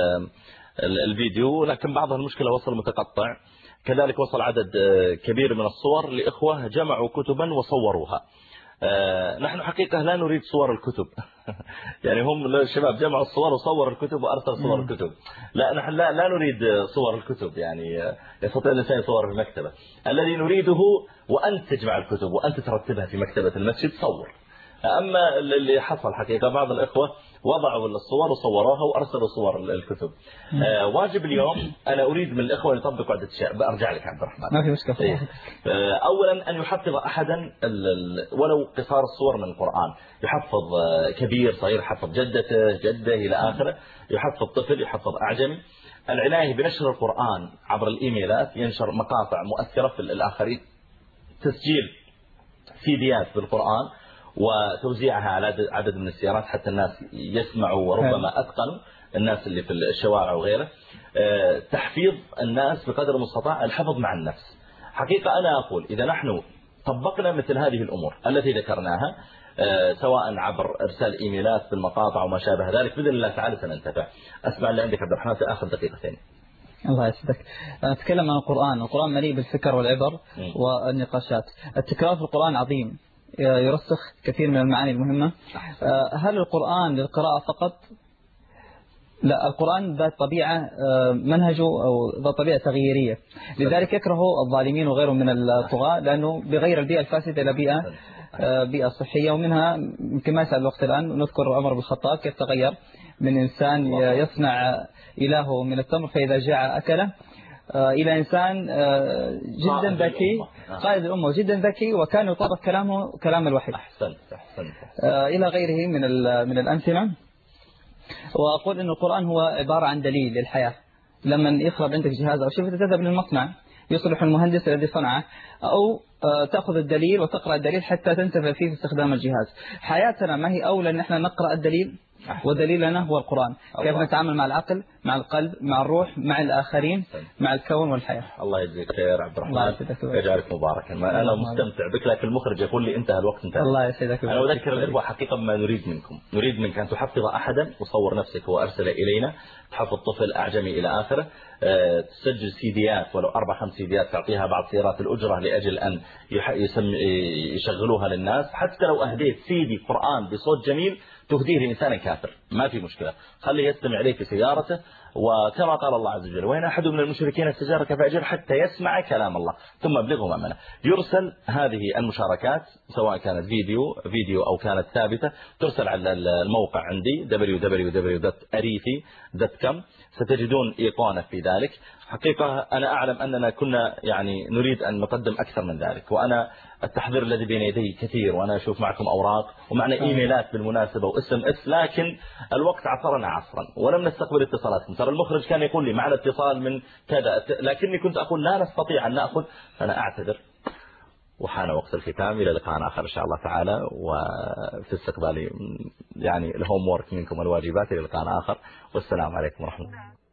الفيديو، لكن بعضها المشكلة وصل متقطع، كذلك وصل عدد كبير من الصور لإخوة جمعوا كتبا وصوروها. آه نحن حقيقة لا نريد صور الكتب يعني هم الشباب جمعوا الصور وصوروا الكتب وأرسل صور الكتب، لا نحن لا, لا نريد صور الكتب، يعني يستطيع الإنسان يصور في المكتبة. الذي نريده وأنت تجمع الكتب وأنت ترتبها في مكتبة المسجد صور. أما اللي حصل حقيقة بعض الإخوة وضعوا الصور وصوروها وأرسلوا صور الكتب. آه واجب اليوم أنا أريد من الإخوة يطبقوا عدة أشياء. بأرجع لك عبد الرحمن. ما في مشكلة. آه أولا أن يحفظ أحدا ولو قصار الصور من القرآن، يحفظ كبير صغير، يحفظ جدته جده إلى آخره، يحفظ طفل، يحفظ أعجمي. العناية بنشر القرآن عبر الإيميلات، ينشر مقاطع مؤثرة في الآخرين، تسجيل سيديات بالقرآن وتوزيعها على عدد من السيارات حتى الناس يسمعوا وربما أتقنوا الناس اللي في الشوارع وغيره. تحفيظ الناس بقدر المستطاع، الحفظ مع النفس. حقيقة أنا أقول إذا نحن طبقنا مثل هذه الأمور التي ذكرناها سواء عبر إرسال إيميلات بالمقاطع وما شابه ذلك، بإذن الله تعالى سننتفع. أسمع اللي عندك عبد الرحمن في آخر دقيقتين. الله يسعدك. أتكلم عن القرآن. القرآن مليء بالفكر والعبر م. والنقاشات. التكرار في القرآن عظيم، يرسخ كثير من المعاني المهمة. هل القرآن للقراءة فقط؟ لا، القرآن ذات طبيعة منهجه أو ذات طبيعة تغييرية، لذلك يكره الظالمين وغيرهم من الطغاة، لأنه بغير البيئة الفاسدة إلى بيئة بيئة صحية. ومنها يمكن ما يسأل الوقت الآن نذكر عمر بن الخطاب كيف تغير من إنسان يصنع إلهه من التمر فإذا جاع أكله إلى إنسان جدا ذكي قائد الأمة وجدا ذكي وكان يطابق كلامه كلام الوحي. أحسنت أحسنت. إلى غيره من من الأمثلة. وأقول إن القرآن هو عبارة عن دليل للحياة. لما يخرب عندك جهاز أو شيء تذهب للمصنع يصلح المهندس الذي صنعه، أو تأخذ الدليل وتقرأ الدليل حتى تنتفع فيه في استخدام الجهاز. حياتنا ما هي أولى أن احنا نقرأ الدليل، ودليلنا هو القرآن. كيف نتعامل مع العقل، مع القلب، مع الروح، مع الآخرين، مع الكون والحياة. الله يجزيك خير عبد الرحمن، يجعلك مباركا. أنا مستمتع بك، لكن المخرج يقول لي انتهى الوقت انتهى. الله يسعدك. أنا أذكر الإخوة حقيقة ما نريد منكم، نريد منك أن تحفظ أحدا وصور نفسك وأرسل إلينا، تحفظ طفل أعجمي إلى آخره، تسجل سيديات ولو أربع خمس سيديات تعطيها بعض سيارات الأجرة لأجل أن يشغلوها للناس. حتى لو أهديت سيدي قرآن بصوت جميل تهديه لإنسان كافر ما في مشكلة، خليه يستمع إليك في سيارته. وكما قال الله عز وجل: وإن أحد من المشركين استجارك فأجر حتى يسمع كلام الله ثم أبلغه مأمنه. يرسل هذه المشاركات سواء كانت فيديو فيديو أو كانت ثابتة، ترسل على الموقع عندي دبليو دبليو دبليو دوت أريثي دوت كوم، ستجدون إيقونة في ذلك. حقيقة أنا أعلم أننا كنا يعني نريد أن نقدم أكثر من ذلك، وأنا التحضير الذي بين يدي كثير، وأنا أشوف معكم أوراق ومعنا إيميلات بالمناسبة واسم اس، لكن الوقت عصرنا عصرا ولم نستقبل اتصالاتكم. ترى المخرج كان يقول لي معنا اتصال من كذا، لكني كنت أقول لا نستطيع أن نأخذ، فأنا أعتذر. وحان وقت الختام، إلى لقاء آخر إن شاء الله تعالى، وفي استقبال يعني الهوم وورك منكم الواجبات. إلى لقاء آخر، والسلام عليكم ورحمة الله.